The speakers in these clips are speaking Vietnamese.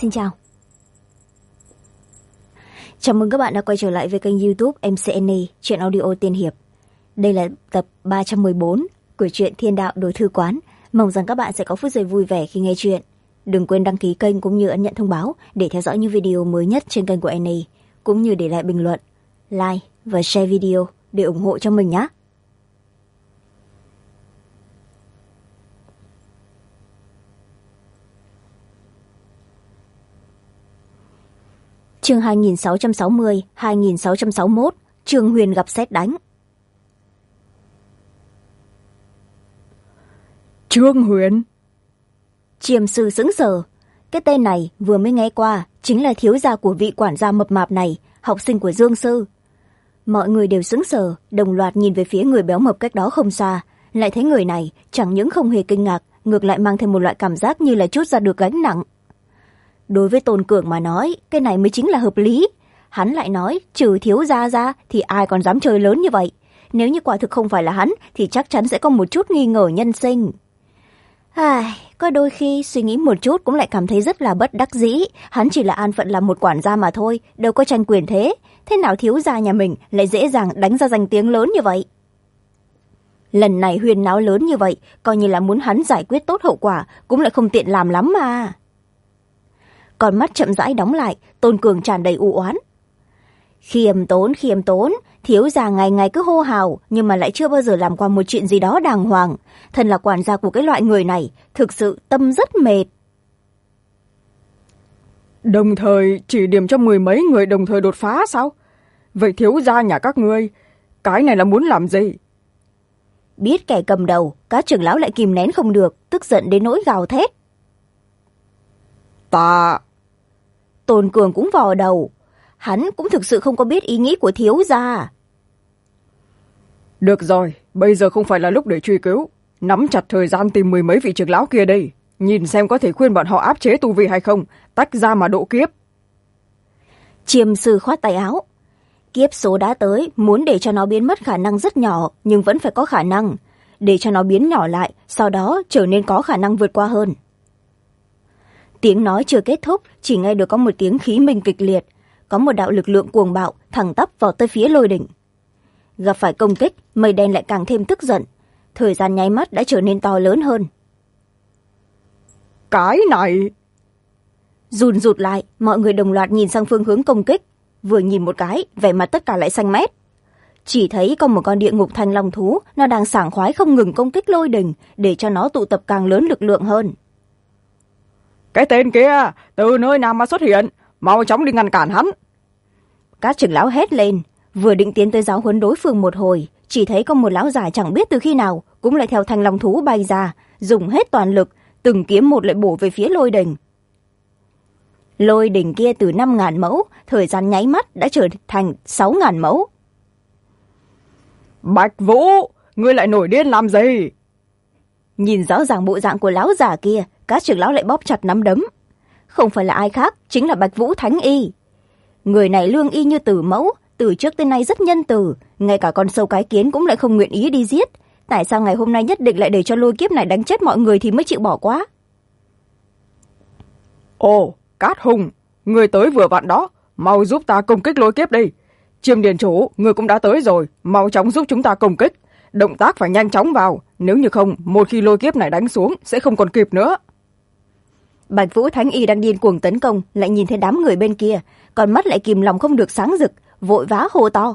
Xin chào. Chào mừng các bạn đã quay trở lại với kênh YouTube MCN Truyện Audio Tiên Hiệp. Đây là tập 314 của truyện Thiên Đạo Đổi Thư Quán. Mong rằng các bạn sẽ có phút giây vui vẻ khi nghe chuyện. Đừng quên đăng ký kênh cũng như ấn nhận thông báo để theo dõi những video mới nhất trên kênh của Annie, cũng như để lại bình luận, like và share video để ủng hộ cho mình nhé. Chương 2660-2661, Trương Huyền gặp sét đánh. Trương Huyền? Chiêm sư sững sờ. Cái tên này vừa mới nghe qua chính là thiếu gia của vị quản gia mập mạp này, học sinh của Dương sư. Mọi người đều sững sờ, đồng loạt nhìn về phía người béo mập cách đó không xa, lại thấy người này chẳng những không hề kinh ngạc, ngược lại mang thêm một loại cảm giác như là trút ra được gánh nặng. Đối với Tôn Cường mà nói, cái này mới chính là hợp lý. Hắn lại nói, trừ thiếu gia ra thì ai còn dám chơi lớn như vậy. Nếu như quả thực không phải là hắn thì chắc chắn sẽ có một chút nghi ngờ nhân sinh. Có đôi khi suy nghĩ một chút cũng lại cảm thấy rất là bất đắc dĩ. Hắn chỉ là an phận làm một quản gia mà thôi, đâu có tranh quyền thế. Thế nào thiếu gia nhà mình lại dễ dàng đánh ra danh tiếng lớn như vậy? Lần này huyên náo lớn như vậy, coi như là muốn hắn giải quyết tốt hậu quả cũng lại không tiện làm lắm mà. Con mắt chậm rãi đóng lại, Tôn Cường tràn đầy u oán. Khiêm tốn, thiếu gia ngày ngày cứ hô hào nhưng mà lại chưa bao giờ làm qua một chuyện gì đó đàng hoàng. Thân là quản gia của cái loại người này, thực sự tâm rất mệt. Đồng thời chỉ điểm cho 10 mấy người đồng thời đột phá sao? Vậy thiếu gia nhà các ngươi, cái này là muốn làm gì? Biết kẻ cầm đầu, các trưởng lão lại kìm nén không được, tức giận đến nỗi gào thét. Tôn Cường cũng vò đầu. Hắn cũng thực sự không có biết ý nghĩ của thiếu gia. Được rồi, bây giờ không phải là lúc để truy cứu. Nắm chặt thời gian tìm 10 mấy vị trưởng lão kia đây. Nhìn xem có thể khuyên bọn họ áp chế tu vi hay không. Tách ra mà độ kiếp. Chiêm sư khoát tay áo. Kiếp số đã tới, muốn để cho nó biến mất khả năng rất nhỏ, nhưng vẫn phải có khả năng. Để cho nó biến nhỏ lại, sau đó trở nên có khả năng vượt qua hơn. Tiếng nói chưa kết thúc, chỉ nghe được có một tiếng khí minh kịch liệt. Có một đạo lực lượng cuồng bạo thẳng tắp vào tới phía Lôi Đỉnh. Gặp phải công kích, mây đen lại càng thêm tức giận. Thời gian nháy mắt đã trở nên to lớn hơn. Cái này... Rùn rụt lại, mọi người đồng loạt nhìn sang phương hướng công kích. Vừa nhìn một cái, vẻ mặt tất cả lại xanh mét. Chỉ thấy có một con địa ngục thanh long thú, nó đang sảng khoái không ngừng công kích Lôi Đỉnh, để cho nó tụ tập càng lớn lực lượng hơn. Cái tên kia, từ nơi nào mà xuất hiện? Mau chóng đi ngăn cản hắn. Các trưởng lão hét lên, vừa định tiến tới giáo huấn đối phương một hồi, chỉ thấy có một lão già chẳng biết từ khi nào cũng lại theo thanh long thú bay ra, dùng hết toàn lực, từng kiếm một lại bổ về phía Lôi Đỉnh. Lôi Đỉnh kia từ 5.000 mẫu, thời gian nháy mắt đã trở thành 6.000 mẫu. Bạch Vũ, ngươi lại nổi điên làm gì? Nhìn rõ ràng bộ dạng của lão già kia, các trưởng lão lại bóp chặt nắm đấm. Không phải là ai khác, chính là Bạch Vũ Thánh Y. Người này lương y như tử mẫu, từ trước tới nay rất nhân từ, ngay cả con sâu cái kiến cũng lại không nguyện ý đi giết. Tại sao ngày hôm nay nhất định lại để cho lôi kiếp này đánh chết mọi người thì mới chịu bỏ qua? Ồ, Cát Hùng, người tới vừa vặn đó, mau giúp ta công kích lôi kiếp đi. Chiêm Điền chủ, người cũng đã tới rồi, mau chóng giúp chúng ta công kích. Động tác phải nhanh chóng vào, nếu như không, một khi lôi kiếp này đánh xuống sẽ không còn kịp nữa. Bạch Vũ Thánh Y đang điên cuồng tấn công, lại nhìn thấy đám người bên kia, còn mắt lại kìm lòng không được sáng rực, vội vã hô to.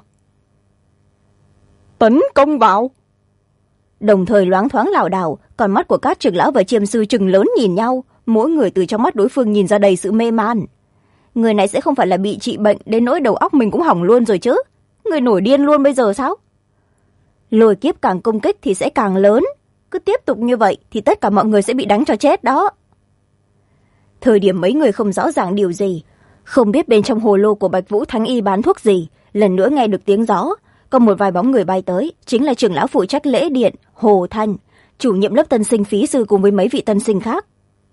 Tấn công vào! Đồng thời loáng thoáng lảo đảo, còn mắt của các trưởng lão và chiêm sư trừng lớn nhìn nhau, mỗi người từ trong mắt đối phương nhìn ra đầy sự mê man. Người này sẽ không phải là bị trị bệnh đến nỗi đầu óc mình cũng hỏng luôn rồi chứ? Người nổi điên luôn bây giờ sao? Lôi kiếp càng công kích thì sẽ càng lớn, cứ tiếp tục như vậy thì tất cả mọi người sẽ bị đánh cho chết đó. Thời điểm mấy người không rõ ràng điều gì, không biết bên trong hồ lô của Bạch Vũ Thánh Y bán thuốc gì, lần nữa nghe được tiếng gió, có một vài bóng người bay tới, chính là trưởng lão phụ trách lễ điện Hồ Thanh, chủ nhiệm lớp tân sinh phí sư cùng với mấy vị tân sinh khác.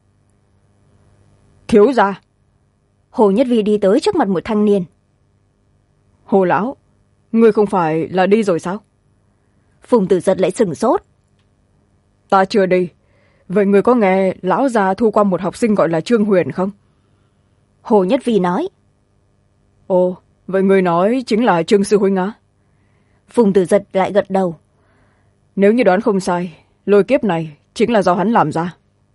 Thiếu gia. Hồ Nhất Vi đi tới trước mặt một thanh niên. Hồ lão, ngươi không phải là đi rồi sao? Phùng Tử Giật lại sửng sốt. Ta chưa đi. Vậy người có nghe lão già thu qua một học sinh gọi là Trương Huyền không? Hồ Nhất Vi nói. Ồ, vậy người nói chính là Trương sư huynh á? Phùng Tử Giật lại gật đầu. Nếu như đoán không sai, lôi kiếp này chính là do hắn làm ra.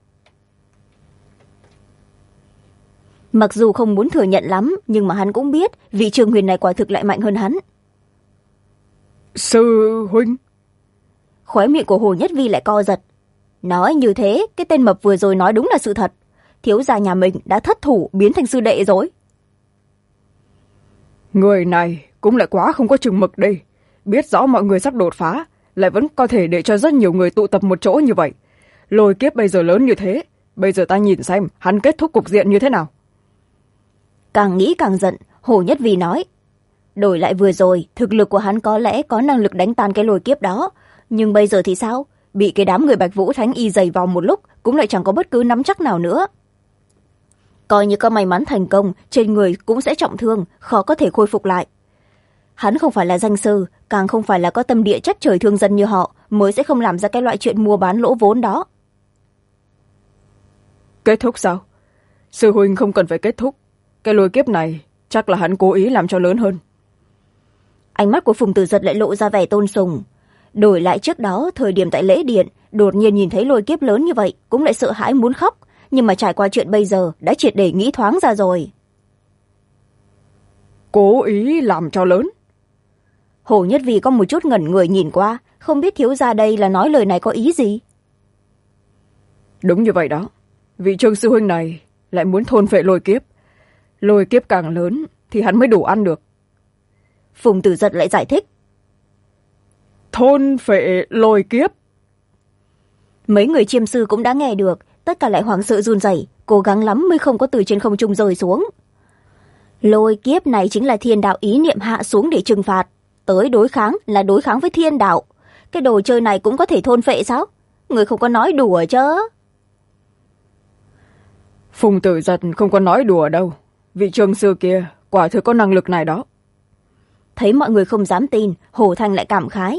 Mặc dù không muốn thừa nhận lắm, nhưng mà hắn cũng biết vị Trương Huyền này quả thực lại mạnh hơn hắn. Sư huynh? Khóe miệng của Hồ Nhất Vi lại co giật. Nói như thế, cái tên mập vừa rồi nói đúng là sự thật. Thiếu gia nhà mình đã thất thủ biến thành sư đệ rồi. Người này cũng lại quá không có chừng mực đi. Biết rõ mọi người sắp đột phá, lại vẫn có thể để cho rất nhiều người tụ tập một chỗ như vậy. Lôi kiếp bây giờ lớn như thế, bây giờ ta nhìn xem hắn kết thúc cục diện như thế nào. Càng nghĩ càng giận, Hồ Nhất Vi nói. Đổi lại vừa rồi, thực lực của hắn có lẽ có năng lực đánh tan cái lôi kiếp đó. Nhưng bây giờ thì sao? Bị cái đám người Bạch Vũ Thánh Y giày vào một lúc, cũng lại chẳng có bất cứ nắm chắc nào nữa. Coi như có may mắn thành công, trên người cũng sẽ trọng thương, khó có thể khôi phục lại. Hắn không phải là danh sư, càng không phải là có tâm địa trách trời thương dân như họ, mới sẽ không làm ra cái loại chuyện mua bán lỗ vốn đó. Kết thúc sao? Sư huynh không cần phải kết thúc. Cái lôi kiếp này chắc là hắn cố ý làm cho lớn hơn. Ánh mắt của Phùng Tử Giật lại lộ ra vẻ tôn sùng. Đổi lại trước đó, thời điểm tại lễ điện, đột nhiên nhìn thấy lôi kiếp lớn như vậy, cũng lại sợ hãi muốn khóc. Nhưng mà trải qua chuyện bây giờ, đã triệt để nghĩ thoáng ra rồi. Cố ý làm cho lớn? Hồ Nhất Vi có một chút ngẩn người nhìn qua, không biết thiếu gia đây là nói lời này có ý gì. Đúng như vậy đó. Vị Trương sư huynh này lại muốn thôn phệ lôi kiếp. Lôi kiếp càng lớn thì hắn mới đủ ăn được. Phùng Tử Giật lại giải thích. Thôn phệ lôi kiếp? Mấy người chiêm sư cũng đã nghe được, tất cả lại hoảng sợ run rẩy, cố gắng lắm mới không có từ trên không trung rơi xuống. Lôi kiếp này chính là thiên đạo ý niệm hạ xuống để trừng phạt. Tới đối kháng là đối kháng với thiên đạo. Cái đồ chơi này cũng có thể thôn phệ sao? Người không có nói đùa chứ. Phùng Tử Giật không có nói đùa đâu. Vị Trương sư kia quả thực có năng lực này đó. Thấy mọi người không dám tin, Hồ Thanh lại cảm khái.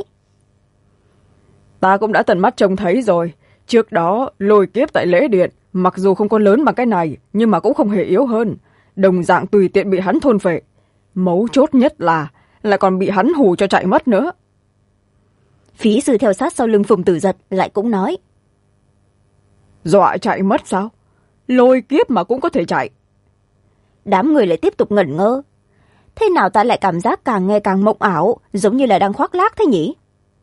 Ta cũng đã tận mắt trông thấy rồi. Trước đó lôi kiếp tại lễ điện, mặc dù không có lớn bằng cái này, nhưng mà cũng không hề yếu hơn. Đồng dạng tùy tiện bị hắn thôn phệ. Mấu chốt nhất là lại còn bị hắn hù cho chạy mất nữa. Phí sư theo sát sau lưng Phùng Tử Giật lại cũng nói. Dọa chạy mất sao? Lôi kiếp mà cũng có thể chạy. Đám người lại tiếp tục ngẩn ngơ. Thế nào ta lại cảm giác càng nghe càng mộng ảo, giống như là đang khoác lác thế nhỉ?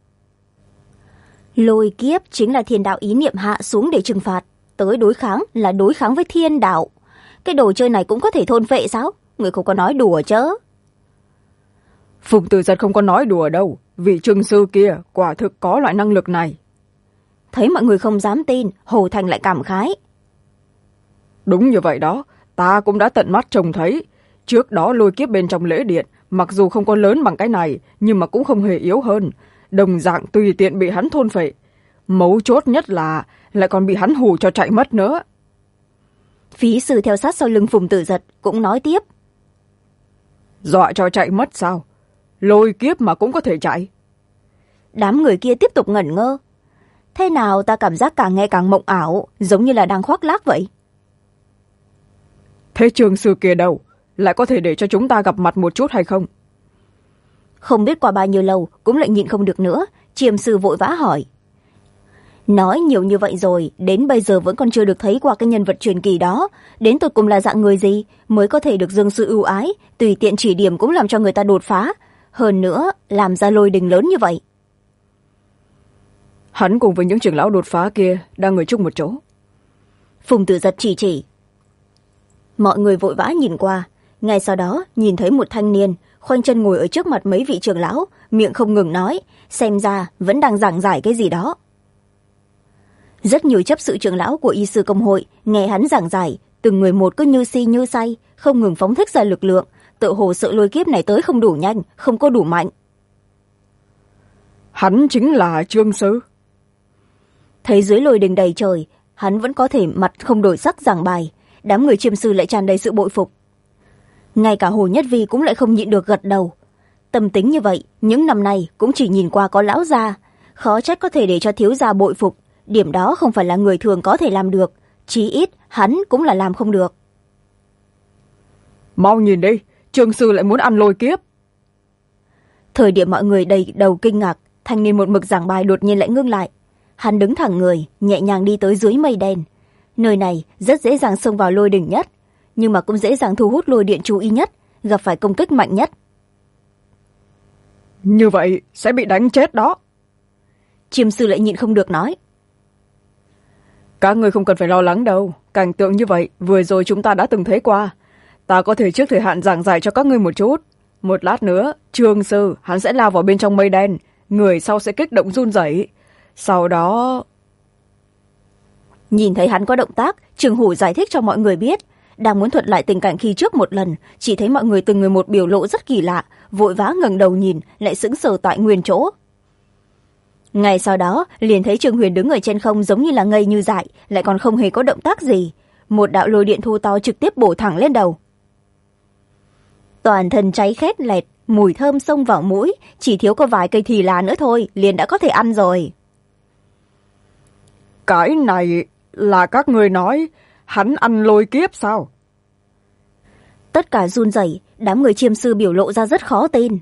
Lôi kiếp chính là thiên đạo ý niệm hạ xuống để trừng phạt. Tới đối kháng là đối kháng với thiên đạo. Cái đồ chơi này cũng có thể thôn phệ sao? Người không có nói đùa chứ. Phùng Tử Giật không có nói đùa đâu. Vị Trương sư kia quả thực có loại năng lực này. Thấy mọi người không dám tin, Hồ Thành lại cảm khái. Đúng như vậy đó. Ta cũng đã tận mắt trông thấy. Trước đó lôi kiếp bên trong lễ điện, mặc dù không có lớn bằng cái này, nhưng mà cũng không hề yếu hơn. Đồng dạng tùy tiện bị hắn thôn phệ. Mấu chốt nhất là lại còn bị hắn hù cho chạy mất nữa. Phí sư theo sát sau lưng Phùng Tử Giật cũng nói tiếp. Dọa cho chạy mất sao? Lôi kiếp mà cũng có thể chạy. Đám người kia tiếp tục ngẩn ngơ. Thế nào ta cảm giác càng nghe càng mộng ảo, giống như là đang khoác lác vậy. Thế Trương sư kia đâu? Lại có thể để cho chúng ta gặp mặt một chút hay không? Không biết qua bao nhiêu lâu cũng lại nhịn không được nữa, chiêm sư vội vã hỏi. Nói nhiều như vậy rồi, đến bây giờ vẫn còn chưa được thấy qua cái nhân vật truyền kỳ đó. Đến tột cùng là dạng người gì mới có thể được dương sư ưu ái, tùy tiện chỉ điểm cũng làm cho người ta đột phá. Hơn nữa, làm ra lôi đình lớn như vậy. Hắn cùng với những trưởng lão đột phá kia đang ngồi chung một chỗ. Phùng Tử Giật chỉ. Mọi người vội vã nhìn qua. Ngay sau đó, nhìn thấy một thanh niên khoanh chân ngồi ở trước mặt mấy vị trưởng lão, miệng không ngừng nói, xem ra vẫn đang giảng giải cái gì đó. Rất nhiều chấp sự trưởng lão của y sư công hội nghe hắn giảng giải, từng người một cứ như si như say, không ngừng phóng thích ra lực lượng, tự hồ sợ lôi kiếp này tới không đủ nhanh, không có đủ mạnh. Hắn chính là Trương sư. Thấy dưới lôi đình đầy trời, hắn vẫn có thể mặt không đổi sắc giảng bài, đám người chiêm sư lại tràn đầy sự bội phục. Ngay cả Hồ Nhất Vi cũng lại không nhịn được gật đầu. Tâm tính như vậy, những năm nay cũng chỉ nhìn qua có lão gia, khó trách có thể để cho thiếu gia bội phục. Điểm đó không phải là người thường có thể làm được, chí ít hắn cũng là làm không được. Mau nhìn đi, Trương sư lại muốn ăn lôi kiếp. Thời điểm mọi người đầy đầu kinh ngạc, thanh niên một mực giảng bài đột nhiên lại ngưng lại. Hắn đứng thẳng người, nhẹ nhàng đi tới dưới mây đen. Nơi này rất dễ dàng xông vào lôi đỉnh nhất, nhưng mà cũng dễ dàng thu hút lôi điện chú ý nhất, gặp phải công kích mạnh nhất. Như vậy sẽ bị đánh chết đó. Chiêm sư lại nhịn không được nói. Các người không cần phải lo lắng đâu, cảnh tượng như vậy vừa rồi chúng ta đã từng thấy qua. Ta có thể trước thời hạn giảng giải cho các ngươi một chút. Một lát nữa, Trương sư hắn sẽ lao vào bên trong mây đen, người sau sẽ kích động run rẩy. Sau đó... Nhìn thấy hắn có động tác, Trương Hủ giải thích cho mọi người biết. Đang muốn thuật lại tình cảnh khi trước một lần, chỉ thấy mọi người từng người một biểu lộ rất kỳ lạ, vội vã ngẩng đầu nhìn, lại sững sờ tại nguyên chỗ. Ngay sau đó, liền thấy Trương Huyền đứng ở trên không giống như là ngây như dại, lại còn không hề có động tác gì. Một đạo lôi điện thu to trực tiếp bổ thẳng lên đầu. Toàn thân cháy khét lẹt, mùi thơm xông vào mũi, chỉ thiếu có vài cây thì là nữa thôi, liền đã có thể ăn rồi. Cái này là các người nói hắn ăn lôi kiếp sao? Tất cả run rẩy, đám người chiêm sư biểu lộ ra rất khó tin.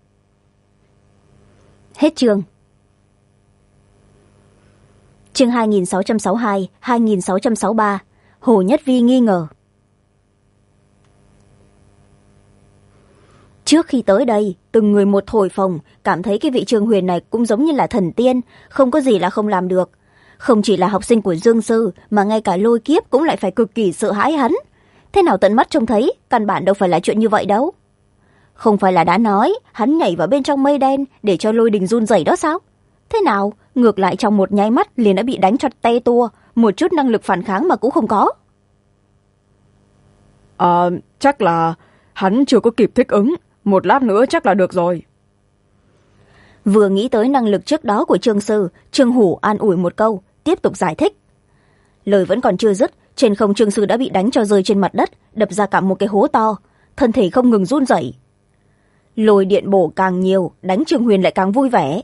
Hết chương. Chương 2662, 2663, Hồ Nhất Vi nghi ngờ. Trước khi tới đây, từng người một thổi phồng, cảm thấy cái vị Trương Huyền này cũng giống như là thần tiên, không có gì là không làm được. Không chỉ là học sinh của Dương sư, mà ngay cả lôi kiếp cũng lại phải cực kỳ sợ hãi hắn. Thế nào tận mắt trông thấy, căn bản đâu phải là chuyện như vậy đâu. Không phải là đã nói, hắn nhảy vào bên trong mây đen để cho lôi đình run rẩy đó sao? Thế nào, ngược lại trong một nháy mắt liền đã bị đánh cho te tua, một chút năng lực phản kháng mà cũng không có. Chắc là hắn chưa có kịp thích ứng, một lát nữa chắc là được rồi. Vừa nghĩ tới năng lực trước đó của Trương sư, Trương Hủ an ủi một câu, tiếp tục giải thích. Lời vẫn còn chưa dứt, trên không Trương sư đã bị đánh cho rơi trên mặt đất, đập ra cả một cái hố to, thân thể không ngừng run rẩy. Lôi điện bổ càng nhiều, đánh Trương Huyền lại càng vui vẻ.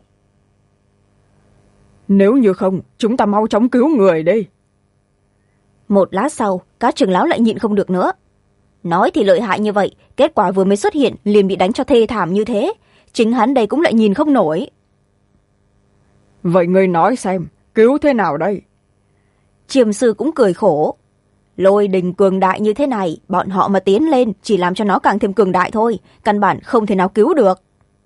Nếu như không, chúng ta mau chóng cứu người đi. Một lát sau, các trưởng lão lại nhịn không được nữa. Nói thì lợi hại như vậy, kết quả vừa mới xuất hiện liền bị đánh cho thê thảm như thế. Chính hắn đây cũng lại nhìn không nổi. Vậy ngươi nói xem, cứu thế nào đây? Chiêm sư cũng cười khổ. Lôi đình cường đại như thế này, bọn họ mà tiến lên chỉ làm cho nó càng thêm cường đại thôi, căn bản không thể nào cứu được.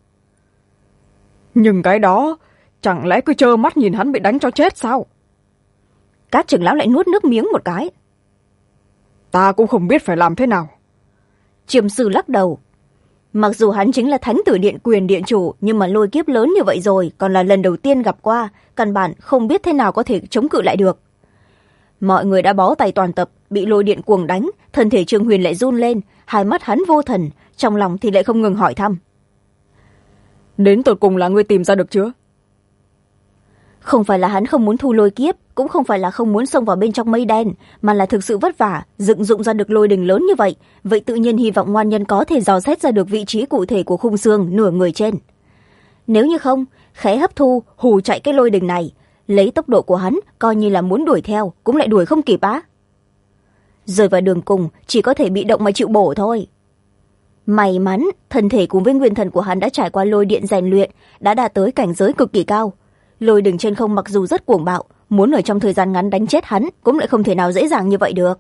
Nhưng cái đó, chẳng lẽ cứ trơ mắt nhìn hắn bị đánh cho chết sao? Các trưởng lão lại nuốt nước miếng một cái. Ta cũng không biết phải làm thế nào. Chiêm sư lắc đầu. Mặc dù hắn chính là thánh tử điện quyền điện chủ, nhưng mà lôi kiếp lớn như vậy rồi, còn là lần đầu tiên gặp qua, căn bản không biết thế nào có thể chống cự lại được. Mọi người đã bó tay toàn tập, bị lôi điện cuồng đánh, thân thể Trương Huyền lại run lên, hai mắt hắn vô thần, trong lòng thì lại không ngừng hỏi thăm. Đến tột cùng là ngươi tìm ra được chưa? Không phải là hắn không muốn thu lôi kiếp, cũng không phải là không muốn xông vào bên trong mây đen, mà là thực sự vất vả, dựng dụng ra được lôi đình lớn như vậy, vậy tự nhiên hy vọng ngoan nhân có thể dò xét ra được vị trí cụ thể của khung xương nửa người trên. Nếu như không, khẽ hấp thu, hù chạy cái lôi đình này, lấy tốc độ của hắn, coi như là muốn đuổi theo, cũng lại đuổi không kịp á. Rơi vào đường cùng, chỉ có thể bị động mà chịu bổ thôi. May mắn, thân thể cùng với nguyên thần của hắn đã trải qua lôi điện rèn luyện, đã đạt tới cảnh giới cực kỳ cao. Lôi đình trên không mặc dù rất cuồng bạo, muốn ở trong thời gian ngắn đánh chết hắn cũng lại không thể nào dễ dàng như vậy được.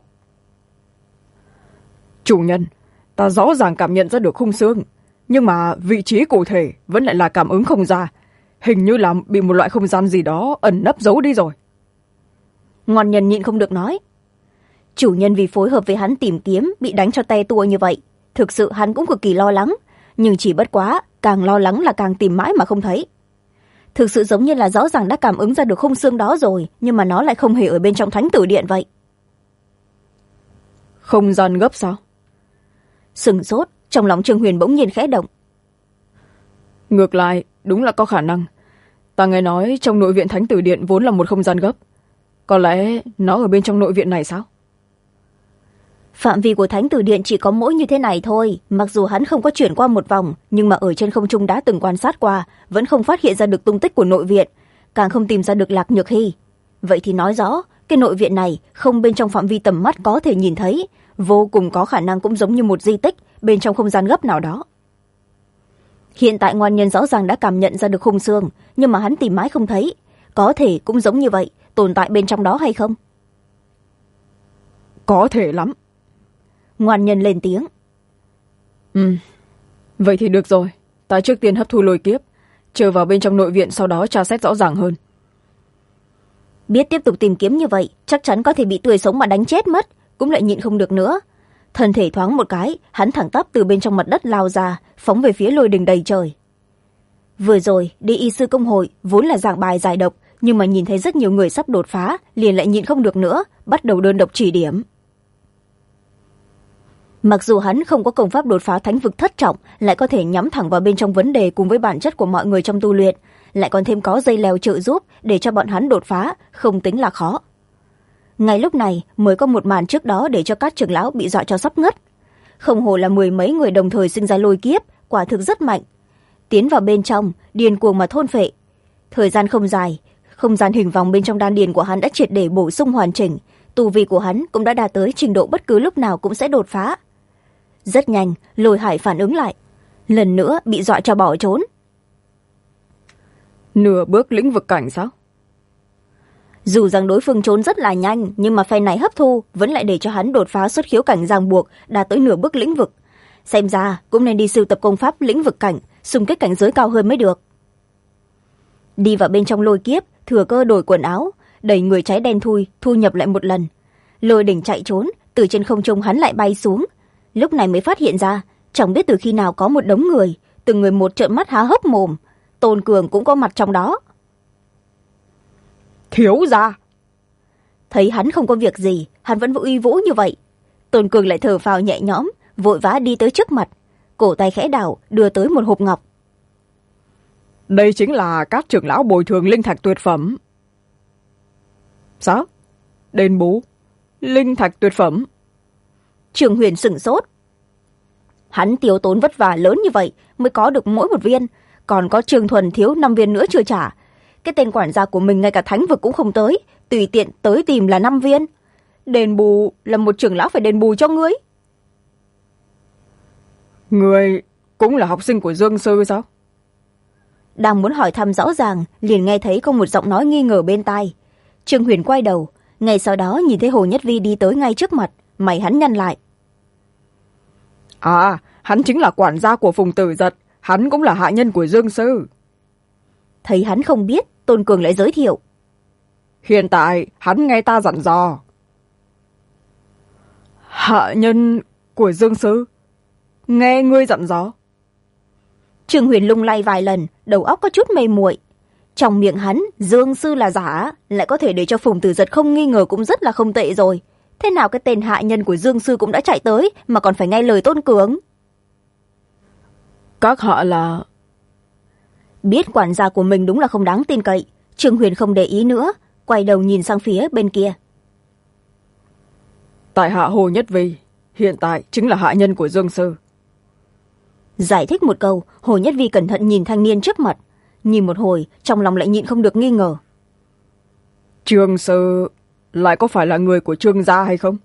Chủ nhân, ta rõ ràng cảm nhận ra được khung xương, nhưng mà vị trí cụ thể vẫn lại là cảm ứng không ra. Hình như là bị một loại không gian gì đó ẩn nấp giấu đi rồi. Ngoan nhân nhịn không được nói. Chủ nhân vì phối hợp với hắn tìm kiếm bị đánh cho te tua như vậy, thực sự hắn cũng cực kỳ lo lắng, nhưng chỉ bất quá, càng lo lắng là càng tìm mãi mà không thấy. Thực sự giống như là rõ ràng đã cảm ứng ra được khung xương đó rồi, nhưng mà nó lại không hề ở bên trong thánh tử điện vậy. Không gian gấp sao? Sừng sốt, trong lòng Trương Huyền bỗng nhiên khẽ động. Ngược lại, đúng là có khả năng. Ta nghe nói trong nội viện thánh tử điện vốn là một không gian gấp. Có lẽ nó ở bên trong nội viện này sao? Phạm vi của thánh tử điện chỉ có mỗi như thế này thôi, mặc dù hắn không có chuyển qua một vòng, nhưng mà ở trên không trung đã từng quan sát qua, vẫn không phát hiện ra được tung tích của nội viện, càng không tìm ra được Lạc Nhược Hy. Vậy thì nói rõ, cái nội viện này không bên trong phạm vi tầm mắt có thể nhìn thấy, vô cùng có khả năng cũng giống như một di tích bên trong không gian gấp nào đó. Hiện tại Ngoan Nhân rõ ràng đã cảm nhận ra được khung xương, nhưng mà hắn tìm mãi không thấy. Có thể cũng giống như vậy, tồn tại bên trong đó hay không? Có thể lắm. Ngoan Nhân lên tiếng. Vậy thì được rồi, ta trước tiên hấp thu lôi kiếp, chờ vào bên trong nội viện sau đó tra xét rõ ràng hơn. Biết tiếp tục tìm kiếm như vậy chắc chắn có thể bị tươi sống mà đánh chết mất, cũng lại nhịn không được nữa. Thân thể thoáng một cái, hắn thẳng tắp từ bên trong mặt đất lao ra, phóng về phía lôi đình đầy trời. Vừa rồi đi y sư công hội vốn là giảng bài giải độc, nhưng mà nhìn thấy rất nhiều người sắp đột phá, liền lại nhịn không được nữa, bắt đầu đơn độc chỉ điểm. Mặc dù hắn không có công pháp đột phá thánh vực thất trọng, lại có thể nhắm thẳng vào bên trong vấn đề cùng với bản chất của mọi người trong tu luyện, lại còn thêm có dây leo trợ giúp để cho bọn hắn đột phá, không tính là khó. Ngay lúc này mới có một màn trước đó để cho các trưởng lão bị dọa cho sắp ngất. Không hồ là 10 mấy người đồng thời sinh ra lôi kiếp, quả thực rất mạnh. Tiến vào bên trong, điên cuồng mà thôn phệ. Thời gian không dài, không gian hình vòng bên trong đan điền của hắn đã triệt để bổ sung hoàn chỉnh, tu vi của hắn cũng đã đạt tới trình độ bất cứ lúc nào cũng sẽ đột phá. Rất nhanh, Lôi Hải phản ứng lại, lần nữa bị dọa cho bỏ trốn. Nửa bước lĩnh vực cảnh sao? Dù rằng đối phương trốn rất là nhanh, nhưng mà phe này hấp thu vẫn lại để cho hắn đột phá xuất khiếu cảnh ràng buộc, đạt tới nửa bước lĩnh vực. Xem ra cũng nên đi sưu tập công pháp lĩnh vực cảnh, xung kích cảnh giới cao hơn mới được. Đi vào bên trong lôi kiếp, thừa cơ đổi quần áo, đẩy người cháy đen thui, thu nhập lại một lần. Lôi đỉnh chạy trốn, từ trên không trung hắn lại bay xuống. Lúc này mới phát hiện ra, chẳng biết từ khi nào có một đống người, từng người một trợn mắt há hốc mồm. Tôn Cường cũng có mặt trong đó. Thiếu gia! Thấy hắn không có việc gì, hắn vẫn uy vũ như vậy. Tôn Cường lại thở phào nhẹ nhõm, vội vã đi tới trước mặt, cổ tay khẽ đảo, đưa tới một hộp ngọc. Đây chính là các trưởng lão bồi thường linh thạch tuyệt phẩm. Sao? Đền bù? Linh thạch tuyệt phẩm? Trường Huyền sửng sốt. Hắn tiêu tốn vất vả lớn như vậy mới có được mỗi một viên, còn có Trương Thuần thiếu 5 viên nữa chưa trả. Cái tên quản gia của mình ngay cả thánh vực cũng không tới, tùy tiện tới tìm là 5 viên. Đền bù là một trưởng lão phải đền bù cho ngươi. Ngươi cũng là học sinh của Dương Sư sao? Đang muốn hỏi thăm rõ ràng, liền nghe thấy có một giọng nói nghi ngờ bên tai. Trương Huyền quay đầu, ngay sau đó nhìn thấy Hồ Nhất Vi đi tới ngay trước mặt, mày hắn nhăn lại. À, hắn chính là quản gia của Phùng Tử Giật, hắn cũng là hạ nhân của Dương Sư. Thấy hắn không biết, Tôn Cường lại giới thiệu. Hiện tại, hắn nghe ta dặn dò. Hạ nhân của Dương Sư? Nghe ngươi dặn dò? Trương Huyền lung lay vài lần, đầu óc có chút mê muội. Trong miệng hắn, Dương Sư là giả, lại có thể để cho Phùng Tử Giật không nghi ngờ cũng rất là không tệ rồi. Thế nào cái tên hạ nhân của Dương Sư cũng đã chạy tới, mà còn phải nghe lời Tôn Cường? Các hạ là... Biết quản gia của mình đúng là không đáng tin cậy, Trương Huyền không để ý nữa, quay đầu nhìn sang phía bên kia. Tại hạ Hồ Nhất Vi, hiện tại chính là hạ nhân của Dương Sư. Giải thích một câu, Hồ Nhất Vi cẩn thận nhìn thanh niên trước mặt. Nhìn một hồi, trong lòng lại nhịn không được nghi ngờ. Trương Sư lại có phải là người của Trương gia hay không?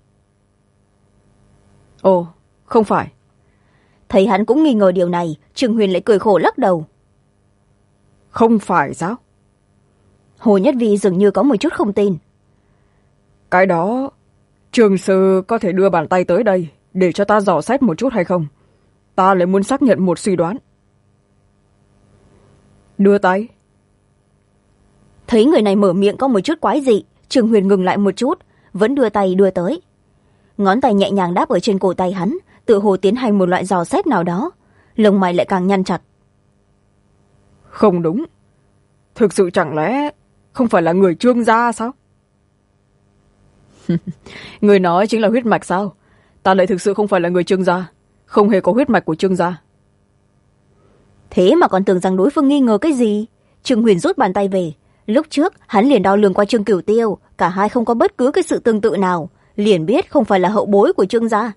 Ồ, không phải. Thấy hắn cũng nghi ngờ điều này, Trương Huyền lại cười khổ lắc đầu. Không phải sao? Hồ Nhất Vi dường như có một chút không tin. Cái đó, Trương Sư có thể đưa bàn tay tới đây để cho ta dò xét một chút hay không? Ta lại muốn xác nhận một suy đoán. Đưa tay. Thấy người này mở miệng có một chút quái dị, Trương Huyền ngừng lại một chút, vẫn đưa tay đưa tới. Ngón tay nhẹ nhàng đáp ở trên cổ tay hắn, tựa hồ tiến hành một loại dò xét nào đó. Lông mày lại càng nhăn chặt. Không đúng. Thực sự chẳng lẽ không phải là người Trương gia sao? Người nói chính là huyết mạch sao? Ta lại thực sự không phải là người Trương gia, không hề có huyết mạch của Trương gia. Thế mà còn tưởng rằng đối phương nghi ngờ cái gì? Trương Huyền rút bàn tay về. Lúc trước hắn liền đo lường qua Trương Cửu Tiêu, cả hai không có bất cứ cái sự tương tự nào, liền biết không phải là hậu bối của Trương gia.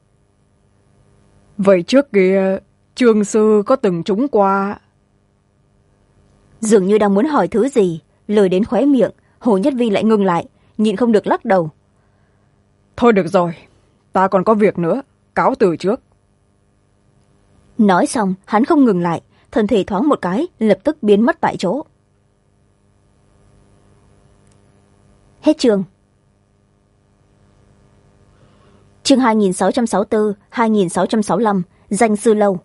Vậy trước kia Trương Sư có từng trúng qua? Dường như đang muốn hỏi thứ gì, lời đến khóe miệng, Hồ Nhất Vi lại ngừng lại, nhịn không được lắc đầu. Thôi được rồi, ta còn có việc nữa, cáo từ trước. Nói xong, hắn không ngừng lại, thân thể thoáng một cái, lập tức biến mất tại chỗ. Hết chương. Chương 2664, 2665, danh sư lâu.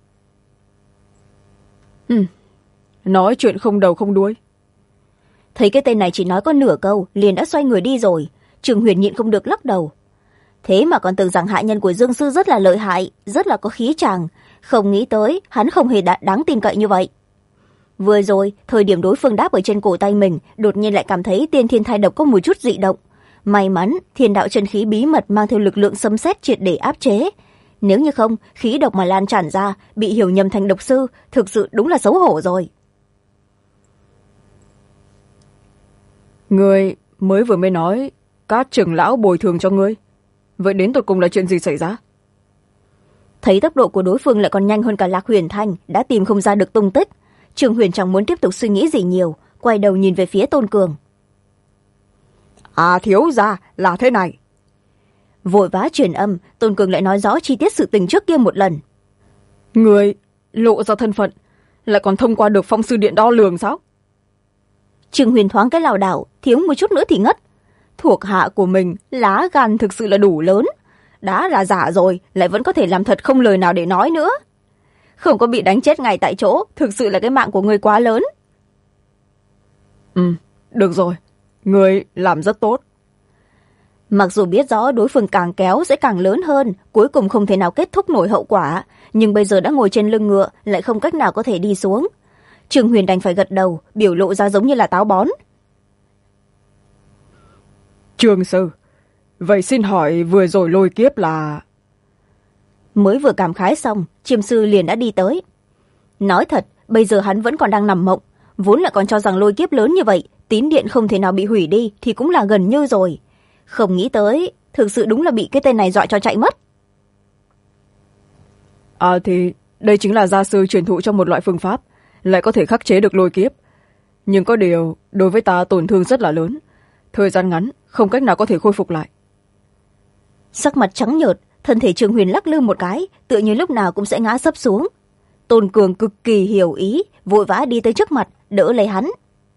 Nói chuyện không đầu không đuôi. Thấy cái tên này chỉ nói có nửa câu, liền đã xoay người đi rồi. Trường Huyền nhịn không được lắc đầu. Thế mà còn tưởng rằng hạ nhân của Dương Sư rất là lợi hại, rất là có khí chàng. Không nghĩ tới, hắn không hề đáng tin cậy như vậy. Vừa rồi, thời điểm đối phương đáp ở trên cổ tay mình, đột nhiên lại cảm thấy tiên thiên thai độc có một chút dị động. May mắn, thiên đạo chân khí bí mật mang theo lực lượng sấm sét triệt để áp chế. Nếu như không, khí độc mà lan tràn ra, bị hiểu nhầm thành độc sư, thực sự đúng là xấu hổ rồi. Ngươi mới vừa mới nói, các trưởng lão bồi thường cho ngươi. Vậy đến tột cùng là chuyện gì xảy ra? Thấy tốc độ của đối phương lại còn nhanh hơn cả Lạc Huyền Thanh, đã tìm không ra được tung tích. Trường Huyền chẳng muốn tiếp tục suy nghĩ gì nhiều, quay đầu nhìn về phía Tôn Cường. Thiếu gia là thế này. Vội vã truyền âm, Tôn Cường lại nói rõ chi tiết sự tình trước kia một lần. Người lộ ra thân phận, lại còn thông qua được phong sư điện đo lường sao? Trường Huyền thoáng cái lảo đảo, thiếu một chút nữa thì ngất. Thuộc hạ của mình, lá gan thực sự là đủ lớn. Đã là giả rồi, lại vẫn có thể làm thật không lời nào để nói nữa. Không có bị đánh chết ngay tại chỗ, thực sự là cái mạng của người quá lớn. Được rồi, người làm rất tốt. Mặc dù biết rõ đối phương càng kéo sẽ càng lớn hơn, cuối cùng không thể nào kết thúc nổi hậu quả, nhưng bây giờ đã ngồi trên lưng ngựa, lại không cách nào có thể đi xuống. Trường Huyền đành phải gật đầu, biểu lộ ra giống như là táo bón. Trường sư, vậy xin hỏi vừa rồi lôi kiếp là... Mới vừa cảm khái xong, chiêm sư liền đã đi tới. Nói thật, bây giờ hắn vẫn còn đang nằm mộng, vốn lại còn cho rằng lôi kiếp lớn như vậy, tín điện không thể nào bị hủy đi thì cũng là gần như rồi. Không nghĩ tới, thực sự đúng là bị cái tên này dọa cho chạy mất. Thì đây chính là gia sư truyền thụ trong một loại phương pháp, lại có thể khắc chế được lôi kiếp. Nhưng có điều, đối với ta tổn thương rất là lớn. Thời gian ngắn, không cách nào có thể khôi phục lại. Sắc mặt trắng nhợt, thân thể Trường Huyền lắc lư một cái, tựa như lúc nào cũng sẽ ngã sấp xuống. Tôn Cường cực kỳ hiểu ý, vội vã đi tới trước mặt, đỡ lấy hắn.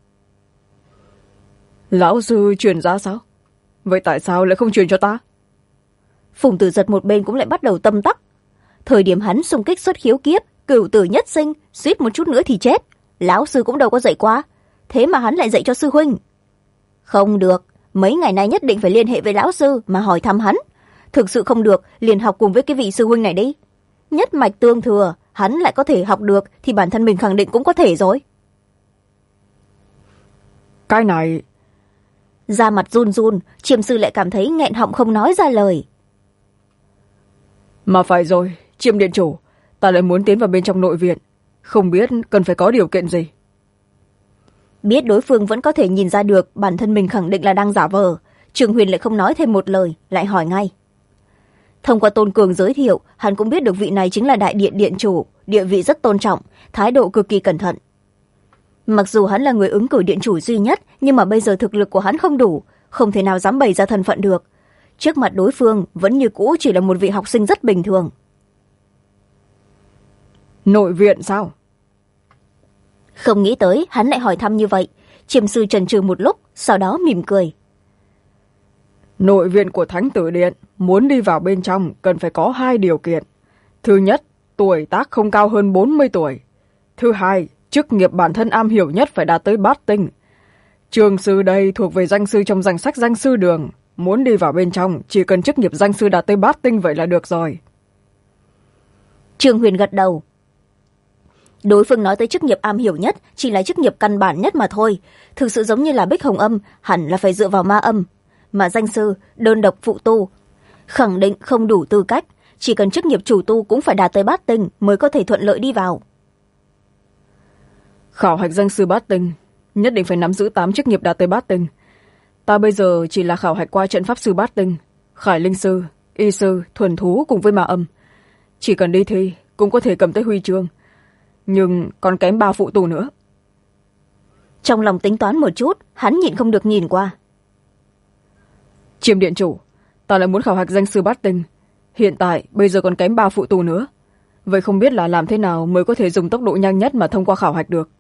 Lão sư truyền ra sao? Vậy tại sao lại không truyền cho ta? Phùng Tử Giật một bên cũng lại bắt đầu tâm tắc. Thời điểm hắn xung kích xuất khiếu kiếp, cửu tử nhất sinh, suýt một chút nữa thì chết. Lão sư cũng đâu có dạy qua, thế mà hắn lại dạy cho sư huynh. Không được, mấy ngày nay nhất định phải liên hệ với lão sư mà hỏi thăm hắn. Thực sự không được, liền học cùng với cái vị sư huynh này đi. Nhất mạch tương thừa, hắn lại có thể học được thì bản thân mình khẳng định cũng có thể rồi. Cái này... Da mặt run run, chiêm sư lại cảm thấy nghẹn họng không nói ra lời. Mà phải rồi, chiêm điện chủ, ta lại muốn tiến vào bên trong nội viện. Không biết cần phải có điều kiện gì. Biết đối phương vẫn có thể nhìn ra được bản thân mình khẳng định là đang giả vờ, Trường Huyền lại không nói thêm một lời, lại hỏi ngay. Thông qua Tôn Cường giới thiệu, hắn cũng biết được vị này chính là đại điện điện chủ, địa vị rất tôn trọng, thái độ cực kỳ cẩn thận. Mặc dù hắn là người ứng cử điện chủ duy nhất, nhưng mà bây giờ thực lực của hắn không đủ, không thể nào dám bày ra thân phận được. Trước mặt đối phương vẫn như cũ chỉ là một vị học sinh rất bình thường. Nội viện sao? Không nghĩ tới hắn lại hỏi thăm như vậy. Chiêm sư chần chừ một lúc, sau đó mỉm cười. Nội viện của Thánh Tử Điện muốn đi vào bên trong cần phải có 2 điều kiện. Thứ nhất, tuổi tác không cao hơn 40 tuổi. Thứ hai, chức nghiệp bản thân am hiểu nhất phải đạt tới bát tinh. Trường sư đây thuộc về danh sư trong danh sách danh sư đường. Muốn đi vào bên trong, chỉ cần chức nghiệp danh sư đạt tới bát tinh vậy là được rồi. Trường Huyền gật đầu. Đối phương nói tới chức nghiệp am hiểu nhất chỉ là chức nghiệp căn bản nhất mà thôi. Thực sự giống như là Bích Hồng Âm, hẳn là phải dựa vào ma âm. Mà danh sư, đơn độc phụ tu, khẳng định không đủ tư cách. Chỉ cần chức nghiệp chủ tu cũng phải đạt tới bát tinh mới có thể thuận lợi đi vào. Khảo hạch danh sư bát tinh, nhất định phải nắm giữ 8 chức nghiệp đạt tới bát tinh. Ta bây giờ chỉ là khảo hạch qua trận pháp sư bát tinh, khải linh sư, y sư, thuần thú cùng với ma âm. Chỉ cần đi thi cũng có thể cầm tới huy chương. Nhưng còn kém 3 phụ tu nữa. Trong lòng tính toán một chút, hắn nhịn không được nhìn qua. Chiêm điện chủ, ta lại muốn khảo hạch danh sư bát tinh. Hiện tại bây giờ còn kém 3 phụ tu nữa. Vậy không biết là làm thế nào mới có thể dùng tốc độ nhanh nhất mà thông qua khảo hạch được?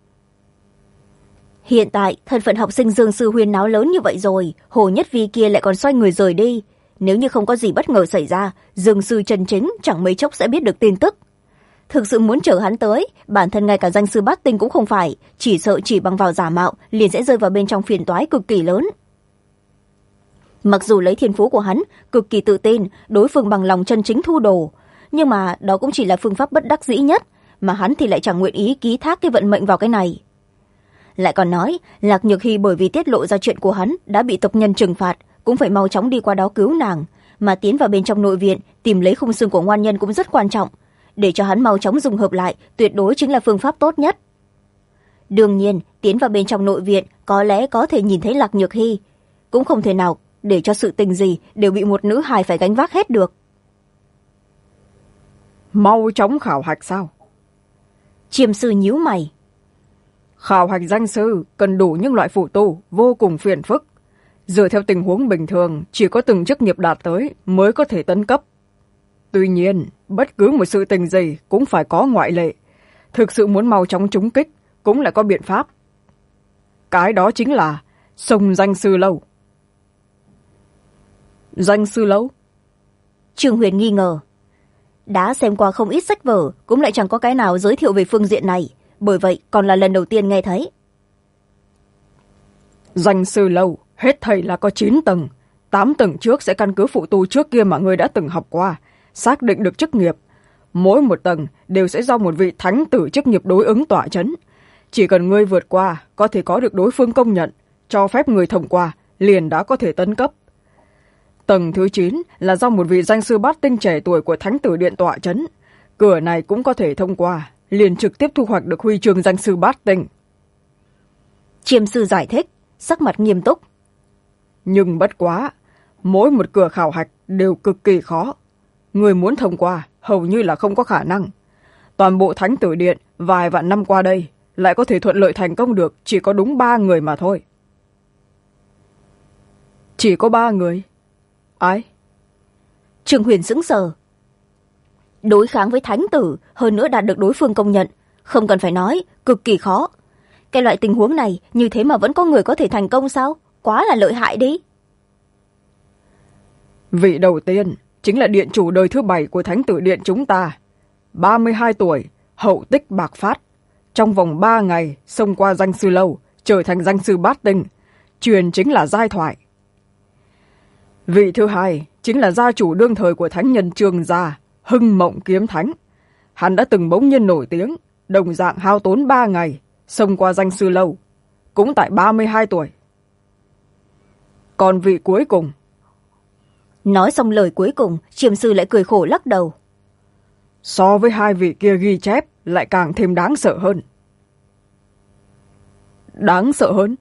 Hiện tại thân phận học sinh Dương Sư huyên náo lớn như vậy rồi, Hồ Nhất Vi kia lại còn xoay người rời đi. Nếu như không có gì bất ngờ xảy ra, Dương Sư chân chính chẳng mấy chốc sẽ biết được tin tức. Thực sự muốn chở hắn tới, bản thân ngay cả danh sư bát tinh cũng không phải, chỉ sợ chỉ bằng vào giả mạo liền sẽ rơi vào bên trong phiền toái cực kỳ lớn. Mặc dù lấy thiên phú của hắn cực kỳ tự tin đối phương bằng lòng chân chính thu đồ, nhưng mà đó cũng chỉ là phương pháp bất đắc dĩ nhất, mà hắn thì lại chẳng nguyện ý ký thác cái vận mệnh vào cái này. Lại còn nói Lạc Nhược Hy bởi vì tiết lộ ra chuyện của hắn đã bị tộc nhân trừng phạt, cũng phải mau chóng đi qua đó cứu nàng, mà tiến vào bên trong nội viện tìm lấy khung xương của ngoan nhân cũng rất quan trọng. Để cho hắn mau chóng dùng hợp lại tuyệt đối chính là phương pháp tốt nhất. Đương nhiên tiến vào bên trong nội viện có lẽ có thể nhìn thấy Lạc Nhược Hy, cũng không thể nào để cho sự tình gì đều bị một nữ hài phải gánh vác hết được. Mau chóng khảo hạch sao? Chiêm sư nhíu mày. Khảo hạch danh sư cần đủ những loại phụ tu vô cùng phiền phức. Dựa theo tình huống bình thường chỉ có từng chức nghiệp đạt tới mới có thể tấn cấp. Tuy nhiên bất cứ một sự tình gì cũng phải có ngoại lệ. Thực sự muốn mau chóng trúng kích cũng lại có biện pháp. Cái đó chính là xông danh sư lâu. Danh sư lâu? Trương Huyền nghi ngờ. Đã xem qua không ít sách vở cũng lại chẳng có cái nào giới thiệu về phương diện này, bởi vậy còn là lần đầu tiên nghe thấy. Danh sư lâu hết thảy là có 9 tầng. 8 tầng trước sẽ căn cứ phụ tu trước kia mà người đã từng học qua, xác định được chức nghiệp. Mỗi một tầng đều sẽ do một vị thánh tử chức nghiệp đối ứng tọa chấn. Chỉ cần ngươi vượt qua có thể có được đối phương công nhận, cho phép người thông qua liền đã có thể tấn cấp. Tầng thứ 9 là do một vị danh sư bát tinh trẻ tuổi của thánh tử điện tọa chấn. Cửa này cũng có thể thông qua, liền trực tiếp thu hoạch được huy chương danh sư bát tinh. Chiêm sư giải thích, sắc mặt nghiêm túc. Nhưng bất quá, mỗi một cửa khảo hạch đều cực kỳ khó. Người muốn thông qua hầu như là không có khả năng. Toàn bộ thánh tử điện vài vạn năm qua đây lại có thể thuận lợi thành công được chỉ có đúng 3 người mà thôi. Chỉ có 3 người? Ai? Trương Huyền sững sờ. Đối kháng với thánh tử, hơn nữa đạt được đối phương công nhận, không cần phải nói, cực kỳ khó. Cái loại tình huống này như thế mà vẫn có người có thể thành công sao? Quá là lợi hại đi. Vị đầu tiên chính là điện chủ đời thứ 7 của thánh tử điện chúng ta. 32 tuổi, hậu tích bạc phát. Trong vòng 3 ngày xông qua danh sư lâu, trở thành danh sư bát tinh. Truyền chính là giai thoại. Vị thứ hai chính là gia chủ đương thời của thánh nhân Trương gia, Hưng Mộng Kiếm Thánh. Hắn đã từng bỗng nhiên nổi tiếng, đồng dạng hao tốn 3 ngày, xông qua danh sư lâu, cũng tại 32 tuổi. Còn vị cuối cùng... Nói xong lời cuối cùng, Chiêm sư lại cười khổ lắc đầu. So với 2 vị kia ghi chép lại càng thêm đáng sợ hơn. Đáng sợ hơn?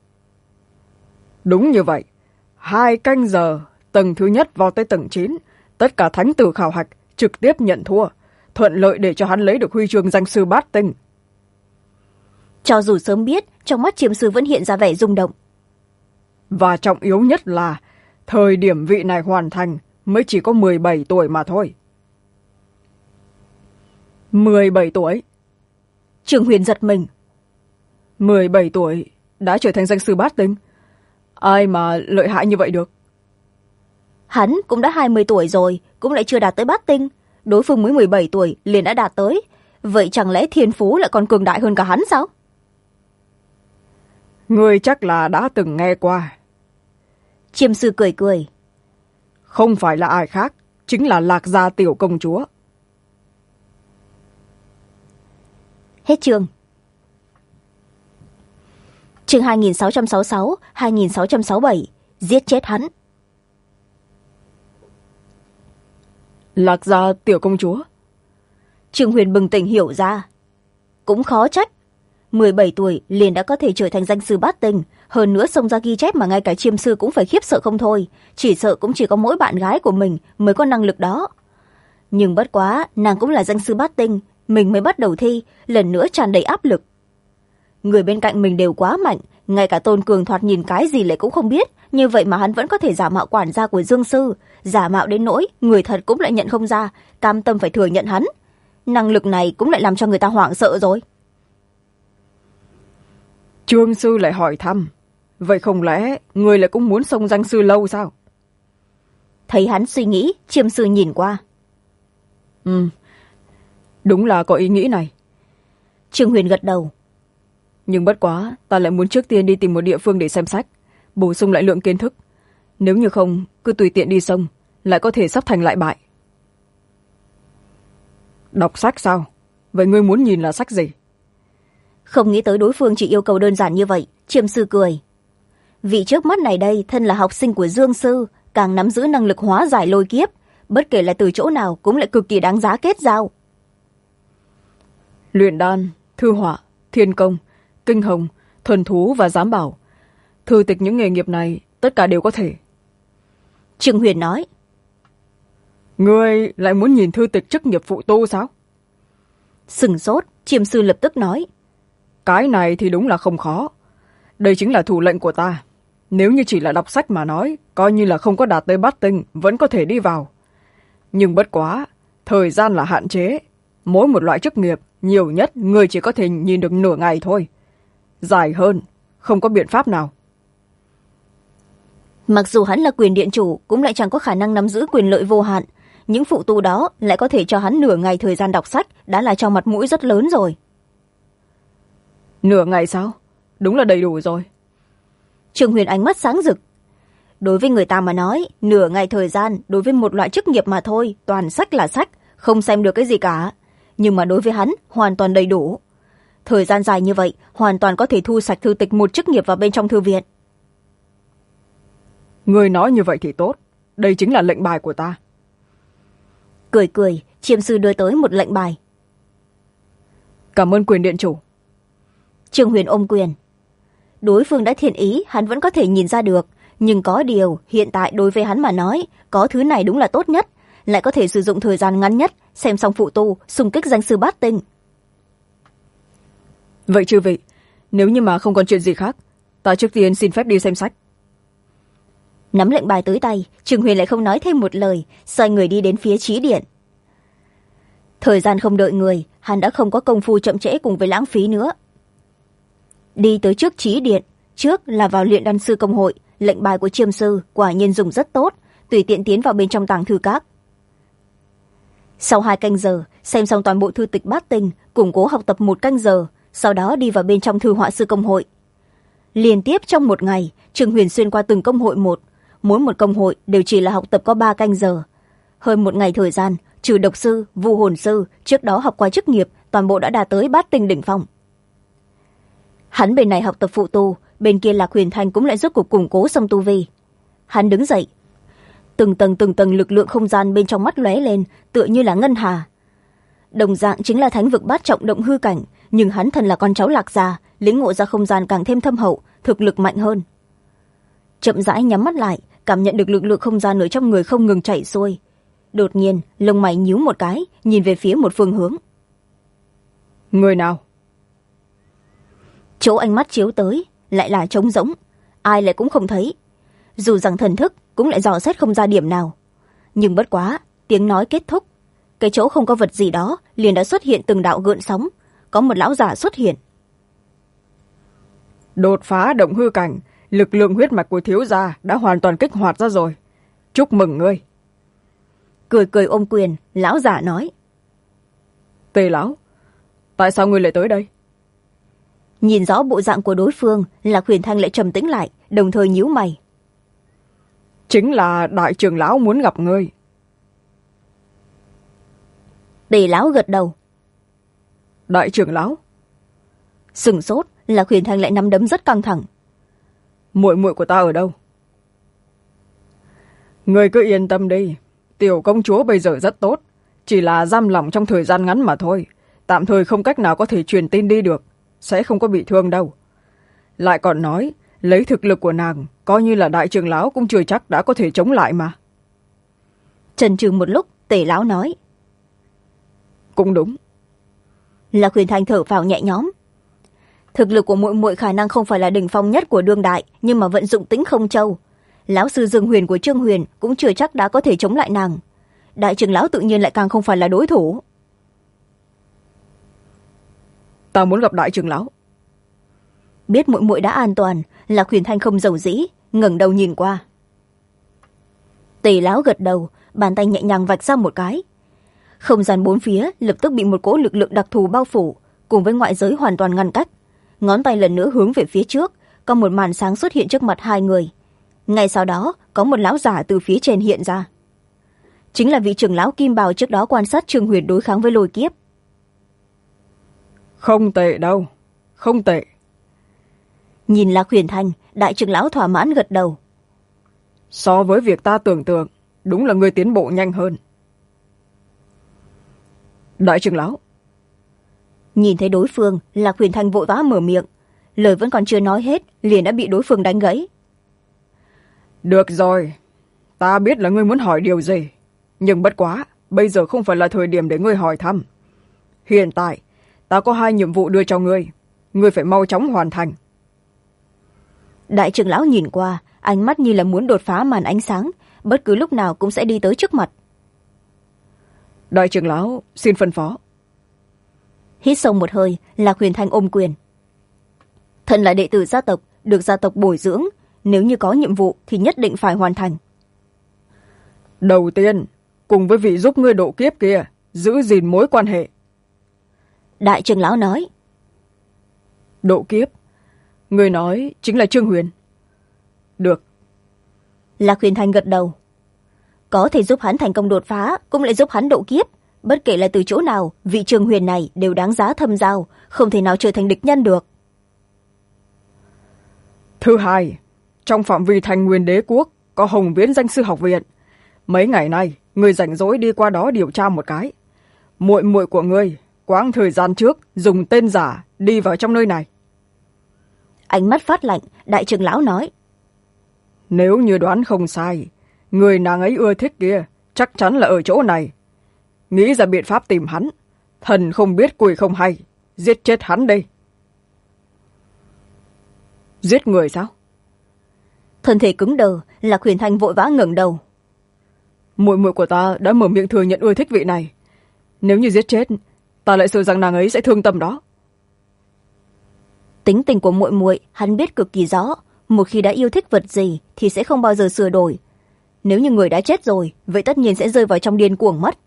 Đúng như vậy. 2 canh giờ, tầng thứ nhất vào tới tầng 9, tất cả thánh tử khảo hạch trực tiếp nhận thua, thuận lợi để cho hắn lấy được huy chương danh sư bát tinh. Cho dù sớm biết, trong mắt Chiêm sư vẫn hiện ra vẻ rung động. Và trọng yếu nhất là, thời điểm vị này hoàn thành mới chỉ có 17 tuổi mà thôi. 17 tuổi? Trương Huyền giật mình. 17 tuổi đã trở thành danh sư bát tinh? Ai mà lợi hại như vậy được? Hắn cũng đã 20 tuổi rồi, cũng lại chưa đạt tới bát tinh. Đối phương mới 17 tuổi liền đã đạt tới. Vậy chẳng lẽ thiên phú lại còn cường đại hơn cả hắn sao? Ngươi chắc là đã từng nghe qua. Chiêm sư cười cười. Không phải là ai khác, chính là Lạc Gia tiểu công chúa. Hết chương. Chương 2666, 2667, giết chết hắn. Lạc Gia tiểu công chúa? Trương Huyền bừng tỉnh hiểu ra. Cũng khó trách. 17 tuổi liền đã có thể trở thành danh sư bát tinh, hơn nữa xông ra ghi chép mà ngay cả Chiêm sư cũng phải khiếp sợ không thôi, chỉ sợ cũng chỉ có mỗi bạn gái của mình mới có năng lực đó. Nhưng bất quá, nàng cũng là danh sư bát tinh, mình mới bắt đầu thi, lần nữa tràn đầy áp lực. Người bên cạnh mình đều quá mạnh, ngay cả Tôn Cường thoạt nhìn cái gì lại cũng không biết, như vậy mà hắn vẫn có thể giả mạo quản gia của Dương sư, giả mạo đến nỗi người thật cũng lại nhận không ra, cam tâm phải thừa nhận hắn. Năng lực này cũng lại làm cho người ta hoảng sợ rồi. Trương sư lại hỏi thăm, vậy không lẽ người lại cũng muốn xông danh sư lâu sao? Thấy hắn suy nghĩ, Chiêm sư nhìn qua. Đúng là có ý nghĩ này. Trương Huyền gật đầu. Nhưng bất quá, ta lại muốn trước tiên đi tìm một địa phương để xem sách, bổ sung lại lượng kiến thức. Nếu như không, cứ tùy tiện đi xông, lại có thể sắp thành lại bại. Đọc sách sao? Vậy ngươi muốn nhìn là sách gì? Không nghĩ tới đối phương chỉ yêu cầu đơn giản như vậy, Chiêm sư cười. Vị trước mắt này đây thân là học sinh của Dương sư, càng nắm giữ năng lực hóa giải lôi kiếp, bất kể là từ chỗ nào cũng lại cực kỳ đáng giá kết giao. Luyện đan, thư họa, thiên công, kinh hồng, thuần thú và giám bảo. Thư tịch những nghề nghiệp này tất cả đều có thể. Trương Huyền nói. Ngươi lại muốn nhìn thư tịch chức nghiệp phụ tu sao? Sửng sốt, Chiêm sư lập tức nói. Cái này thì đúng là không khó. Đây chính là thủ lệnh của ta. Nếu như chỉ là đọc sách mà nói, coi như là không có đạt tới bát tinh, vẫn có thể đi vào. Nhưng bất quá, thời gian là hạn chế. Mỗi một loại chức nghiệp, nhiều nhất người chỉ có thể nhìn được nửa ngày thôi. Dài hơn, không có biện pháp nào. Mặc dù hắn là quyền điện chủ, cũng lại chẳng có khả năng nắm giữ quyền lợi vô hạn. Những phụ tu đó lại có thể cho hắn nửa ngày thời gian đọc sách, đã là cho mặt mũi rất lớn rồi. Nửa ngày sao? Đúng là đầy đủ rồi. Trương Huyền ánh mắt sáng rực. Đối với người ta mà nói, nửa ngày thời gian đối với một loại chức nghiệp mà thôi, toàn sách là sách, không xem được cái gì cả. Nhưng mà đối với hắn, hoàn toàn đầy đủ. Thời gian dài như vậy, hoàn toàn có thể thu sạch thư tịch một chức nghiệp vào bên trong thư viện. Người nói như vậy thì tốt. Đây chính là lệnh bài của ta. Cười cười, Chiêm sư đưa tới một lệnh bài. Cảm ơn quyền điện chủ. Trương Huyền ôm quyền. Đối phương đã thiện ý, hắn vẫn có thể nhìn ra được. Nhưng có điều, hiện tại đối với hắn mà nói, có thứ này đúng là tốt nhất. Lại có thể sử dụng thời gian ngắn nhất, xem xong phụ tu, xung kích danh sư bát tinh. Vậy chư vị, nếu như mà không còn chuyện gì khác, ta trước tiên xin phép đi xem sách. Nắm lệnh bài tới tay, Trương Huyền lại không nói thêm một lời, xoay người đi đến phía trí điện. Thời gian không đợi người, hắn đã không có công phu chậm trễ cùng với lãng phí nữa. Đi tới trước trí điện, trước là vào luyện đan sư công hội, lệnh bài của Chiêm sư quả nhiên dùng rất tốt, tùy tiện tiến vào bên trong tàng thư các. Sau 2 canh giờ, xem xong toàn bộ thư tịch bát tinh, củng cố học tập 1 canh giờ, sau đó đi vào bên trong thư họa sư công hội. Liên tiếp trong một ngày, Trương Huyền xuyên qua từng công hội một, mỗi một công hội đều chỉ là học tập có 3 canh giờ. Hơn một ngày thời gian, trừ độc sư, vu hồn sư, trước đó học qua chức nghiệp, toàn bộ đã đạt tới bát tinh đỉnh phong. Hắn bên này học tập phụ tu, bên kia Lạc Huyền Thanh cũng lại rốt cuộc củng cố xong tu vi. Hắn đứng dậy. Từng tầng lực lượng không gian bên trong mắt lóe lên, tựa như là ngân hà. Đồng dạng chính là thánh vực bát trọng động hư cảnh, nhưng hắn thân là con cháu Lạc gia, lĩnh ngộ ra không gian càng thêm thâm hậu, thực lực mạnh hơn. Chậm rãi nhắm mắt lại, cảm nhận được lực lượng không gian ở trong người không ngừng chảy xuôi. Đột nhiên, lông mày nhíu một cái, nhìn về phía một phương hướng. Người nào? Chỗ ánh mắt chiếu tới, lại là trống rỗng, ai lại cũng không thấy. Dù rằng thần thức cũng lại dò xét không ra điểm nào. Nhưng bất quá, tiếng nói kết thúc. Cái chỗ không có vật gì đó, liền đã xuất hiện từng đạo gợn sóng. Có một lão giả xuất hiện. Đột phá động hư cảnh, lực lượng huyết mạch của thiếu gia đã hoàn toàn kích hoạt ra rồi. Chúc mừng ngươi. Cười cười ôm quyền, lão giả nói. Tề lão, tại sao ngươi lại tới đây? Nhìn rõ bộ dạng của đối phương, Lạc Huyền Thanh lại trầm tĩnh lại, đồng thời nhíu mày. Chính là đại trưởng lão muốn gặp ngươi. Tề lão gật đầu. Đại trưởng lão? Sửng sốt, Lạc Huyền Thanh lại nắm đấm rất căng thẳng. Muội muội của ta ở đâu? Ngươi cứ yên tâm đi, tiểu công chúa bây giờ rất tốt, chỉ là giam lỏng trong thời gian ngắn mà thôi, tạm thời không cách nào có thể truyền tin đi được, sẽ không có bị thương đâu. Lại còn nói, lấy thực lực của nàng, coi như là đại trưởng lão cũng chưa chắc đã có thể chống lại mà. Chần chừ một lúc, Tề lão nói. Cũng đúng. Lạc Huyền Thanh thở phào nhẹ nhõm. Thực lực của muội muội khả năng không phải là đỉnh phong nhất của đương đại, nhưng mà vận dụng Tĩnh Không Châu. Lão sư Dương Huyền của Trương Huyền cũng chưa chắc đã có thể chống lại nàng. Đại trưởng lão tự nhiên lại càng không phải là đối thủ. Ta muốn gặp đại trưởng lão. Biết muội muội đã an toàn, Lạc Huyền Thanh không giàu dĩ, ngẩng đầu nhìn qua. Tề lão gật đầu, bàn tay nhẹ nhàng vạch ra một cái. Không gian bốn phía lập tức bị một cỗ lực lượng đặc thù bao phủ, cùng với ngoại giới hoàn toàn ngăn cách. Ngón tay lần nữa hướng về phía trước, có một màn sáng xuất hiện trước mặt hai người. Ngay sau đó có một lão giả từ phía trên hiện ra. Chính là vị trưởng lão kim bào trước đó quan sát Trương Huyền đối kháng với lôi kiếp. Không tệ đâu, không tệ. Nhìn Lạc Huyền Thanh, đại trưởng lão thỏa mãn gật đầu. So với việc ta tưởng tượng, đúng là ngươi tiến bộ nhanh hơn. Đại trưởng lão. Nhìn thấy đối phương, Lạc Huyền Thanh vội vã mở miệng. Lời vẫn còn chưa nói hết, liền đã bị đối phương đánh gãy. Được rồi, ta biết là ngươi muốn hỏi điều gì. Nhưng bất quá, bây giờ không phải là thời điểm để ngươi hỏi thăm. Hiện tại, ta có 2 nhiệm vụ đưa cho ngươi. Ngươi phải mau chóng hoàn thành. Đại trưởng lão nhìn qua, ánh mắt như là muốn đột phá màn ánh sáng, bất cứ lúc nào cũng sẽ đi tới trước mặt. Đại trưởng lão, xin phân phó. Hít sâu một hơi, Lạc Huyền Thanh ôm quyền. Thân là đệ tử gia tộc, được gia tộc bồi dưỡng, nếu như có nhiệm vụ thì nhất định phải hoàn thành. Đầu tiên, cùng với vị giúp ngươi độ kiếp kia, giữ gìn mối quan hệ. Đại trưởng lão nói. Độ kiếp? Ngươi nói chính là Trương Huyền. Được. Lạc Huyền Thanh gật đầu. Có thể giúp hắn thành công đột phá, cũng lại giúp hắn độ kiếp. Bất kể là từ chỗ nào, vị Trương Huyền này đều đáng giá thâm giao, không thể nào trở thành địch nhân được. Thứ hai, trong phạm vi Thành Nguyên Đế Quốc có Hồng Viễn Danh Sư Học Viện. Mấy ngày nay, ngươi rảnh rỗi đi qua đó điều tra một cái. Muội muội của ngươi, quãng thời gian trước, dùng tên giả đi vào trong nơi này. Ánh mắt phát lạnh, đại trưởng lão nói. Nếu như đoán không sai, người nàng ấy ưa thích kia chắc chắn là ở chỗ này. Nghĩ ra biện pháp tìm hắn. Thần không biết quỷ không hay. Giết chết hắn đây. Giết người sao? Thân thể cứng đờ, Lạc Huyền Thanh vội vã ngẩng đầu. Muội muội của ta đã mở miệng thừa nhận ưa thích vị này. Nếu như giết chết, ta lại sợ rằng nàng ấy sẽ thương tâm đó. Tính tình của muội muội hắn biết cực kỳ rõ. Một khi đã yêu thích vật gì thì sẽ không bao giờ sửa đổi. Nếu như người đã chết rồi, vậy tất nhiên sẽ rơi vào trong điên cuồng mất.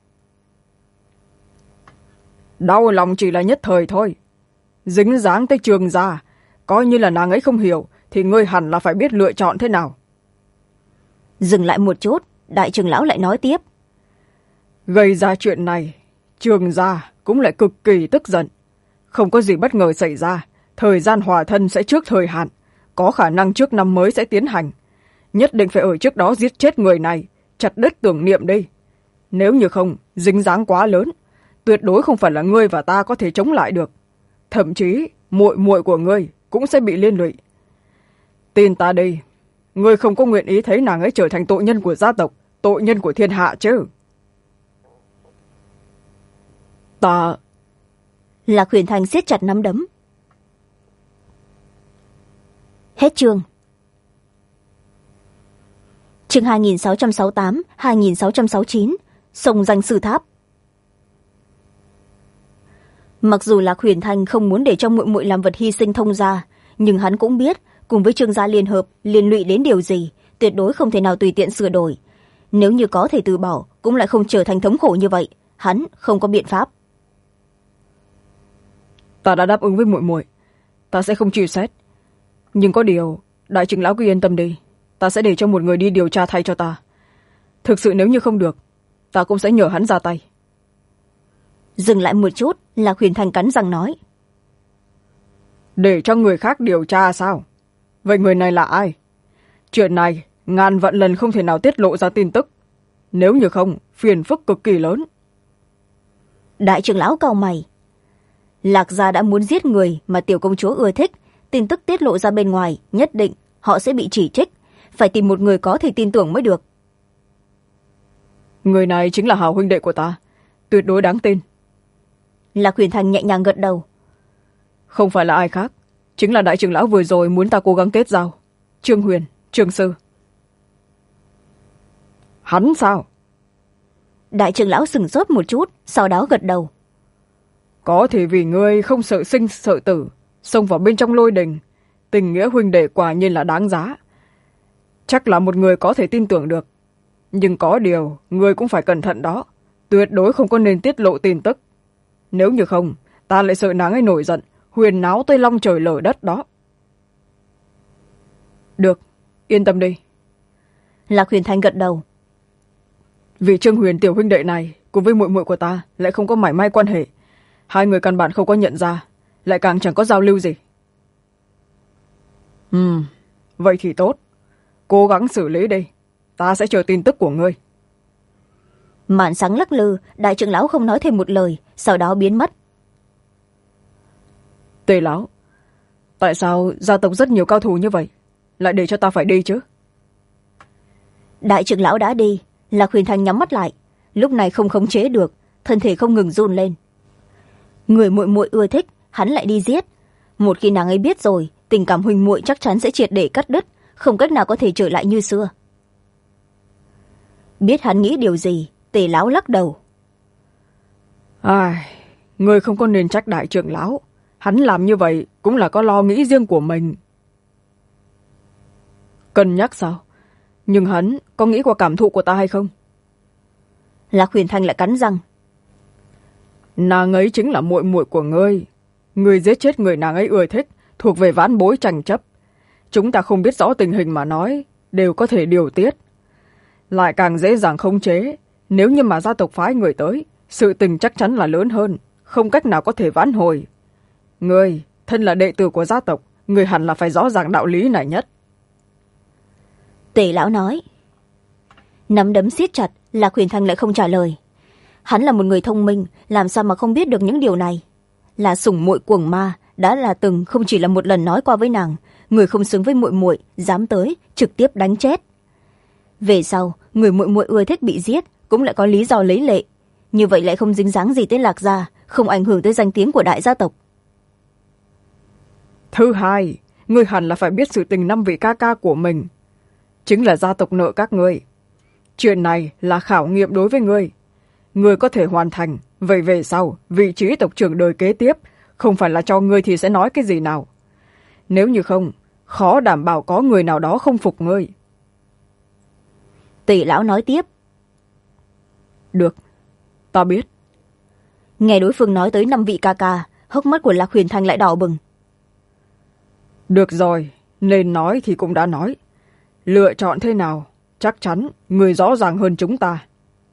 Đau lòng chỉ là nhất thời thôi. Dính dáng tới Trường gia, coi như là nàng ấy không hiểu thì ngươi hẳn là phải biết lựa chọn thế nào. Dừng lại một chút, đại trưởng lão lại nói tiếp. Gây ra chuyện này, Trường gia cũng lại cực kỳ tức giận. Không có gì bất ngờ xảy ra, thời gian hòa thân sẽ trước thời hạn, có khả năng trước năm mới sẽ tiến hành. Nhất định phải ở trước đó giết chết người này, chặt đứt tưởng niệm đi. Nếu như không, dính dáng quá lớn, tuyệt đối không phải là ngươi và ta có thể chống lại được. Thậm chí, muội muội của ngươi cũng sẽ bị liên lụy. Tin ta đi, ngươi không có nguyện ý thấy nàng ấy trở thành tội nhân của gia tộc, tội nhân của thiên hạ chứ. Ta... Lạc Huyền Thanh siết chặt nắm đấm. Hết chương. Chương 2668, 2669, Sông Danh Sư Tháp. Mặc dù Lạc Huyền Thanh không muốn để cho muội muội làm vật hy sinh thông gia, nhưng hắn cũng biết cùng với Trương gia liên hợp liên lụy đến điều gì, tuyệt đối không thể nào tùy tiện sửa đổi. Nếu như có thể từ bỏ, cũng lại không trở thành thống khổ như vậy. Hắn không có biện pháp. Ta đã đáp ứng với muội muội, ta sẽ không truy xét. Nhưng có điều, đại trưởng lão cứ yên tâm đi, ta sẽ để cho một người đi điều tra thay cho ta. Thực sự nếu như không được, ta cũng sẽ nhờ hắn ra tay. Dừng lại một chút, Lạc Huyền Thanh cắn răng nói. Để cho người khác điều tra sao? Vậy người này là ai? Chuyện này, ngàn vạn lần không thể nào tiết lộ ra tin tức. Nếu như không, phiền phức cực kỳ lớn. Đại trưởng lão cau mày. Lạc gia đã muốn giết người mà tiểu công chúa ưa thích, tin tức tiết lộ ra bên ngoài, nhất định họ sẽ bị chỉ trích. Phải tìm một người có thể tin tưởng mới được. Người này chính là Hào huynh đệ của ta, tuyệt đối đáng tin. Lạc Huyền Thanh nhẹ nhàng gật đầu. Không phải là ai khác, chính là đại trưởng lão vừa rồi muốn ta cố gắng kết giao. Trương Huyền, Trương Sư. Hắn sao? Đại trưởng lão sửng sốt một chút, sau đó gật đầu. Có thể vì ngươi không sợ sinh sợ tử, xông vào bên trong lôi đình, tình nghĩa huynh đệ quả nhiên là đáng giá. Chắc là một người có thể tin tưởng được. Nhưng có điều, ngươi cũng phải cẩn thận đó. Tuyệt đối không có nên tiết lộ tin tức. Nếu như không, ta lại sợ nàng ấy nổi giận, huyền náo tới long trời lở đất đó. Được, yên tâm đi. Lạc Huyền Thanh gật đầu. Vì Trương Huyền tiểu huynh đệ này cùng với muội muội của ta lại không có mảy may quan hệ. Hai người căn bản không có nhận ra, lại càng chẳng có giao lưu gì. Vậy thì tốt. Cố gắng xử lý đi. Ta sẽ chờ tin tức của ngươi. Màn sáng lắc lư, đại trưởng lão không nói thêm một lời, sau đó biến mất. Tề lão, tại sao gia tộc rất nhiều cao thủ như vậy lại để cho ta phải đi chứ? Đại trưởng lão đã đi, Lạc Huyền Thanh nhắm mắt lại, lúc này không khống chế được, thân thể không ngừng run lên. Người muội muội ưa thích, hắn lại đi giết. Một khi nàng ấy biết rồi, tình cảm huynh muội chắc chắn sẽ triệt để cắt đứt, không cách nào có thể trở lại như xưa. Biết hắn nghĩ điều gì, Tề lão lắc đầu. Ngươi không có nên trách đại trưởng lão. Hắn làm như vậy cũng là có lo nghĩ riêng của mình. Cân nhắc sao? Nhưng hắn có nghĩ qua cảm thụ của ta hay không? Lạc Huyền Thanh lại cắn răng. Nàng ấy chính là muội muội của ngươi. Ngươi giết chết người nàng ấy ưa thích, thuộc về vãn bối tranh chấp. Chúng ta không biết rõ tình hình mà nói, đều có thể điều tiết. Lại càng dễ dàng khống chế. Nếu như mà gia tộc phái người tới, sự tình chắc chắn là lớn hơn, không cách nào có thể vãn hồi. Ngươi, thân là đệ tử của gia tộc, ngươi hẳn là phải rõ ràng đạo lý này nhất. Tề lão nói. Nắm đấm siết chặt, Lạc Huyền Thanh lại không trả lời. Hắn là một người thông minh, làm sao mà không biết được những điều này. Là sủng muội cuồng ma, đã là từng không chỉ là một lần nói qua với nàng, người không xứng với muội muội dám tới trực tiếp đánh chết. Về sau, người muội muội ưa thích bị giết cũng lại có lý do lấy lệ, như vậy lại không dính dáng gì tới Lạc gia, không ảnh hưởng tới danh tiếng của đại gia tộc. Thứ hai, ngươi hẳn là phải biết sự tình 5 vị ca ca của mình, chính là gia tộc nợ các ngươi. Chuyện này là khảo nghiệm đối với ngươi. Ngươi có thể hoàn thành, vậy về sau vị trí tộc trưởng đời kế tiếp không phải là cho ngươi thì sẽ nói cái gì nào. Nếu như không, khó đảm bảo có người nào đó không phục ngươi. Tỷ lão nói tiếp. Được, ta biết. Nghe đối phương nói tới 5 vị ca ca, hốc mắt của Lạc Huyền Thanh lại đỏ bừng. Được rồi, nên nói thì cũng đã nói. Lựa chọn thế nào, chắc chắn người rõ ràng hơn chúng ta.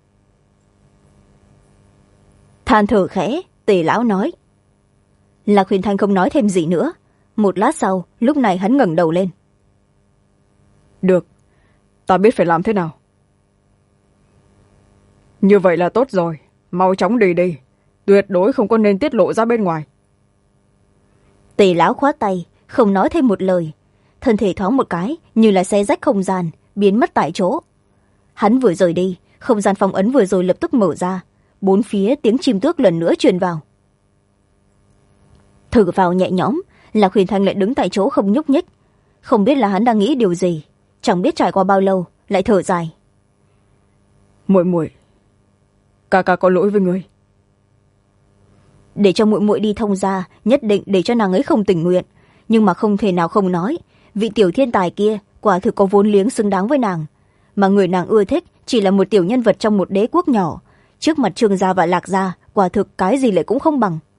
Than thở khẽ, Tề lão nói. Lạc Huyền Thanh không nói thêm gì nữa. Một lát sau, lúc này hắn ngẩng đầu lên. Được, ta biết phải làm thế nào. Như vậy là tốt rồi, mau chóng đi đi. Tuyệt đối không có nên tiết lộ ra bên ngoài. Tề lão khoát tay, không nói thêm một lời. Thân thể thoáng một cái, như là xé rách không gian, biến mất tại chỗ. Hắn vừa rời đi, không gian phong ấn vừa rồi lập tức mở ra. 4 phía tiếng chim tước lần nữa truyền vào. Thở vào nhẹ nhõm, Lạc Huyền Thanh lại đứng tại chỗ không nhúc nhích. Không biết là hắn đang nghĩ điều gì, chẳng biết trải qua bao lâu, lại thở dài. Muội muội, ca ca có lỗi với ngươi. Để cho muội muội đi thông gia, nhất định để cho nàng ấy không tình nguyện, nhưng mà không thể nào không nói, vị tiểu thiên tài kia quả thực có vốn liếng xứng đáng với nàng, mà người nàng ưa thích chỉ là một tiểu nhân vật trong một đế quốc nhỏ, trước mặt Trương gia và Lạc gia, quả thực cái gì lại cũng không bằng.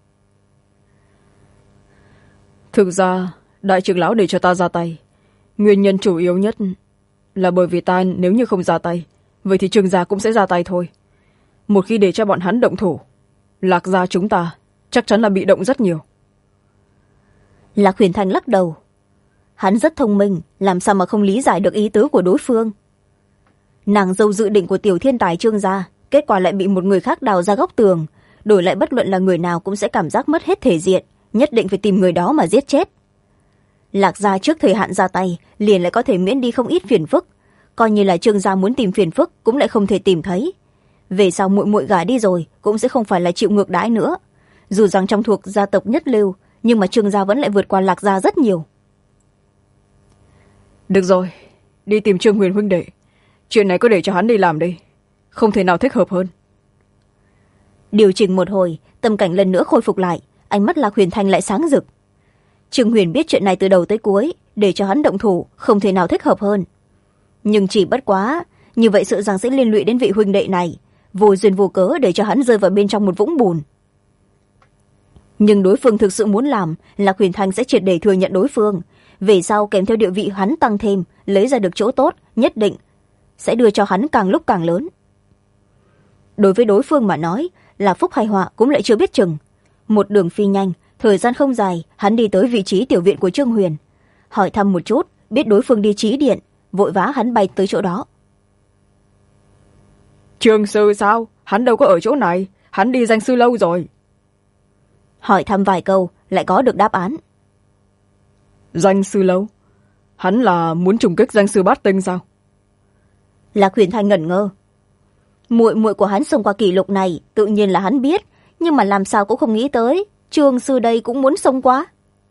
Thực ra, đại trưởng lão để cho ta ra tay, nguyên nhân chủ yếu nhất là bởi vì ta nếu như không ra tay, vậy thì Trương gia cũng sẽ ra tay thôi. Một khi để cho bọn hắn động thủ, Lạc gia chúng ta chắc chắn là bị động rất nhiều. Lạc Huyền Thanh lắc đầu. Hắn rất thông minh, làm sao mà không lý giải được ý tứ của đối phương. Nàng dâu dự định của tiểu thiên tài Trương gia, kết quả lại bị một người khác đào ra góc tường, đổi lại bất luận là người nào cũng sẽ cảm giác mất hết thể diện, nhất định phải tìm người đó mà giết chết. Lạc gia trước thời hạn ra tay, liền lại có thể miễn đi không ít phiền phức, coi như là Trương gia muốn tìm phiền phức cũng lại không thể tìm thấy. Về sau muội muội gả đi rồi cũng sẽ không phải là chịu ngược đãi nữa. Dù rằng trong thuộc gia tộc nhất lưu, nhưng mà Trương gia vẫn lại vượt qua Lạc gia rất nhiều. Được rồi, đi tìm Trương Huyền huynh đệ. Chuyện này có để cho hắn đi làm đi, không thể nào thích hợp hơn. Điều chỉnh một hồi, tâm cảnh lần nữa khôi phục lại, ánh mắt Lạc Huyền Thanh lại sáng rực. Trương Huyền biết chuyện này từ đầu tới cuối, để cho hắn động thủ không thể nào thích hợp hơn. Nhưng chỉ bất quá, như vậy sợ rằng sẽ liên lụy đến vị huynh đệ này, vô duyên vô cớ để cho hắn rơi vào bên trong một vũng bùn. Nhưng đối phương thực sự muốn làm, Lạc Huyền Thanh sẽ triệt để thừa nhận đối phương. Về sau kèm theo địa vị hắn tăng thêm, lấy ra được chỗ tốt, nhất định sẽ đưa cho hắn càng lúc càng lớn. Đối với đối phương mà nói, là phúc hay họa cũng lại chưa biết chừng. Một đường phi nhanh, thời gian không dài, hắn đi tới vị trí tiểu viện của Trương Huyền. Hỏi thăm một chút, biết đối phương đi trí điện, vội vã hắn bay tới chỗ đó. Trương sư sao? Hắn đâu có ở chỗ này, hắn đi danh sư lâu rồi. Hỏi thăm vài câu, lại có được đáp án. Danh sư lâu? Hắn là muốn trùng kích danh sư bát tinh sao? Lạc Huyền Thanh ngẩn ngơ. Muội muội của hắn xông qua kỷ lục này, tự nhiên là hắn biết, nhưng mà làm sao cũng không nghĩ tới, Trương sư đây cũng muốn xông qua.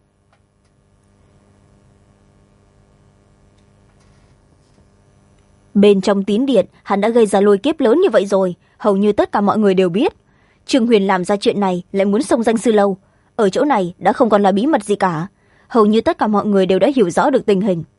Bên trong tín điện, hắn đã gây ra lôi kiếp lớn như vậy rồi, hầu như tất cả mọi người đều biết. Trương Huyền làm ra chuyện này lại muốn xông danh sư lâu. Ở chỗ này đã không còn là bí mật gì cả. Hầu như tất cả mọi người đều đã hiểu rõ được tình hình.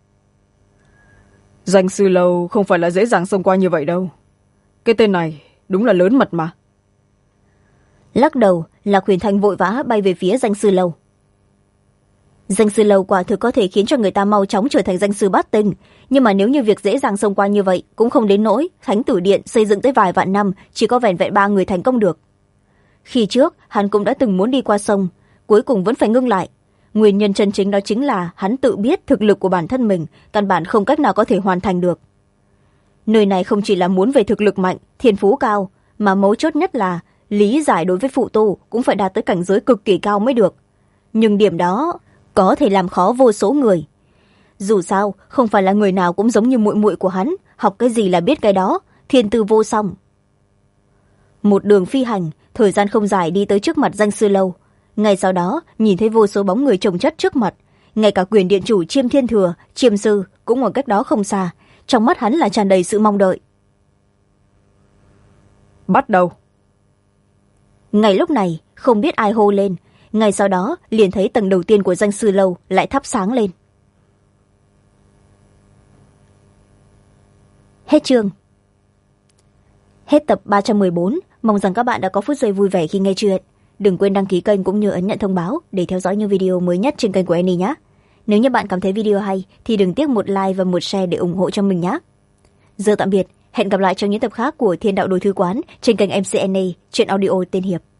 Danh sư lâu không phải là dễ dàng xông qua như vậy đâu. Cái tên này đúng là lớn mật mà. Lắc đầu, Lạc Huyền Thanh vội vã bay về phía danh sư lâu. Danh sư lâu quả thực có thể khiến cho người ta mau chóng trở thành danh sư bát tinh, nhưng mà nếu như việc dễ dàng xông qua như vậy cũng không đến nỗi Thánh Tử Điện xây dựng tới vài vạn năm chỉ có vẻn vẹn 3 người thành công được. Khi trước hắn cũng đã từng muốn đi qua sông, cuối cùng vẫn phải ngưng lại. Nguyên nhân chân chính đó chính là hắn tự biết thực lực của bản thân mình căn bản không cách nào có thể hoàn thành được. Nơi này không chỉ là muốn về thực lực mạnh, thiên phú cao, mà mấu chốt nhất là lý giải đối với phụ tu cũng phải đạt tới cảnh giới cực kỳ cao mới được. Nhưng điểm đó có thể làm khó vô số người. Dù sao, không phải là người nào cũng giống như muội muội của hắn, học cái gì là biết cái đó, thiên tư vô song. Một đường phi hành, thời gian không dài đi tới trước mặt danh sư lâu. Ngay sau đó, nhìn thấy vô số bóng người chồng chất trước mặt. Ngay cả quyền điện chủ Chiêm Thiên Thừa, Chiêm Sư cũng ở cách đó không xa. Trong mắt hắn là tràn đầy sự mong đợi. Bắt đầu. Ngay lúc này, không biết ai hô lên. Ngay sau đó, liền thấy tầng đầu tiên của danh sư lâu lại thắp sáng lên. Hết chương. Hết tập 314. Mong rằng các bạn đã có phút giây vui vẻ khi nghe chuyện. Đừng quên đăng ký kênh cũng như ấn nhận thông báo để theo dõi những video mới nhất trên kênh của Annie nhé. Nếu như bạn cảm thấy video hay thì đừng tiếc một like và một share để ủng hộ cho mình nhé. Giờ tạm biệt, hẹn gặp lại trong những tập khác của Thiên Đạo Đồ Thư Quán trên kênh MC Annie, truyện audio tên Hiệp.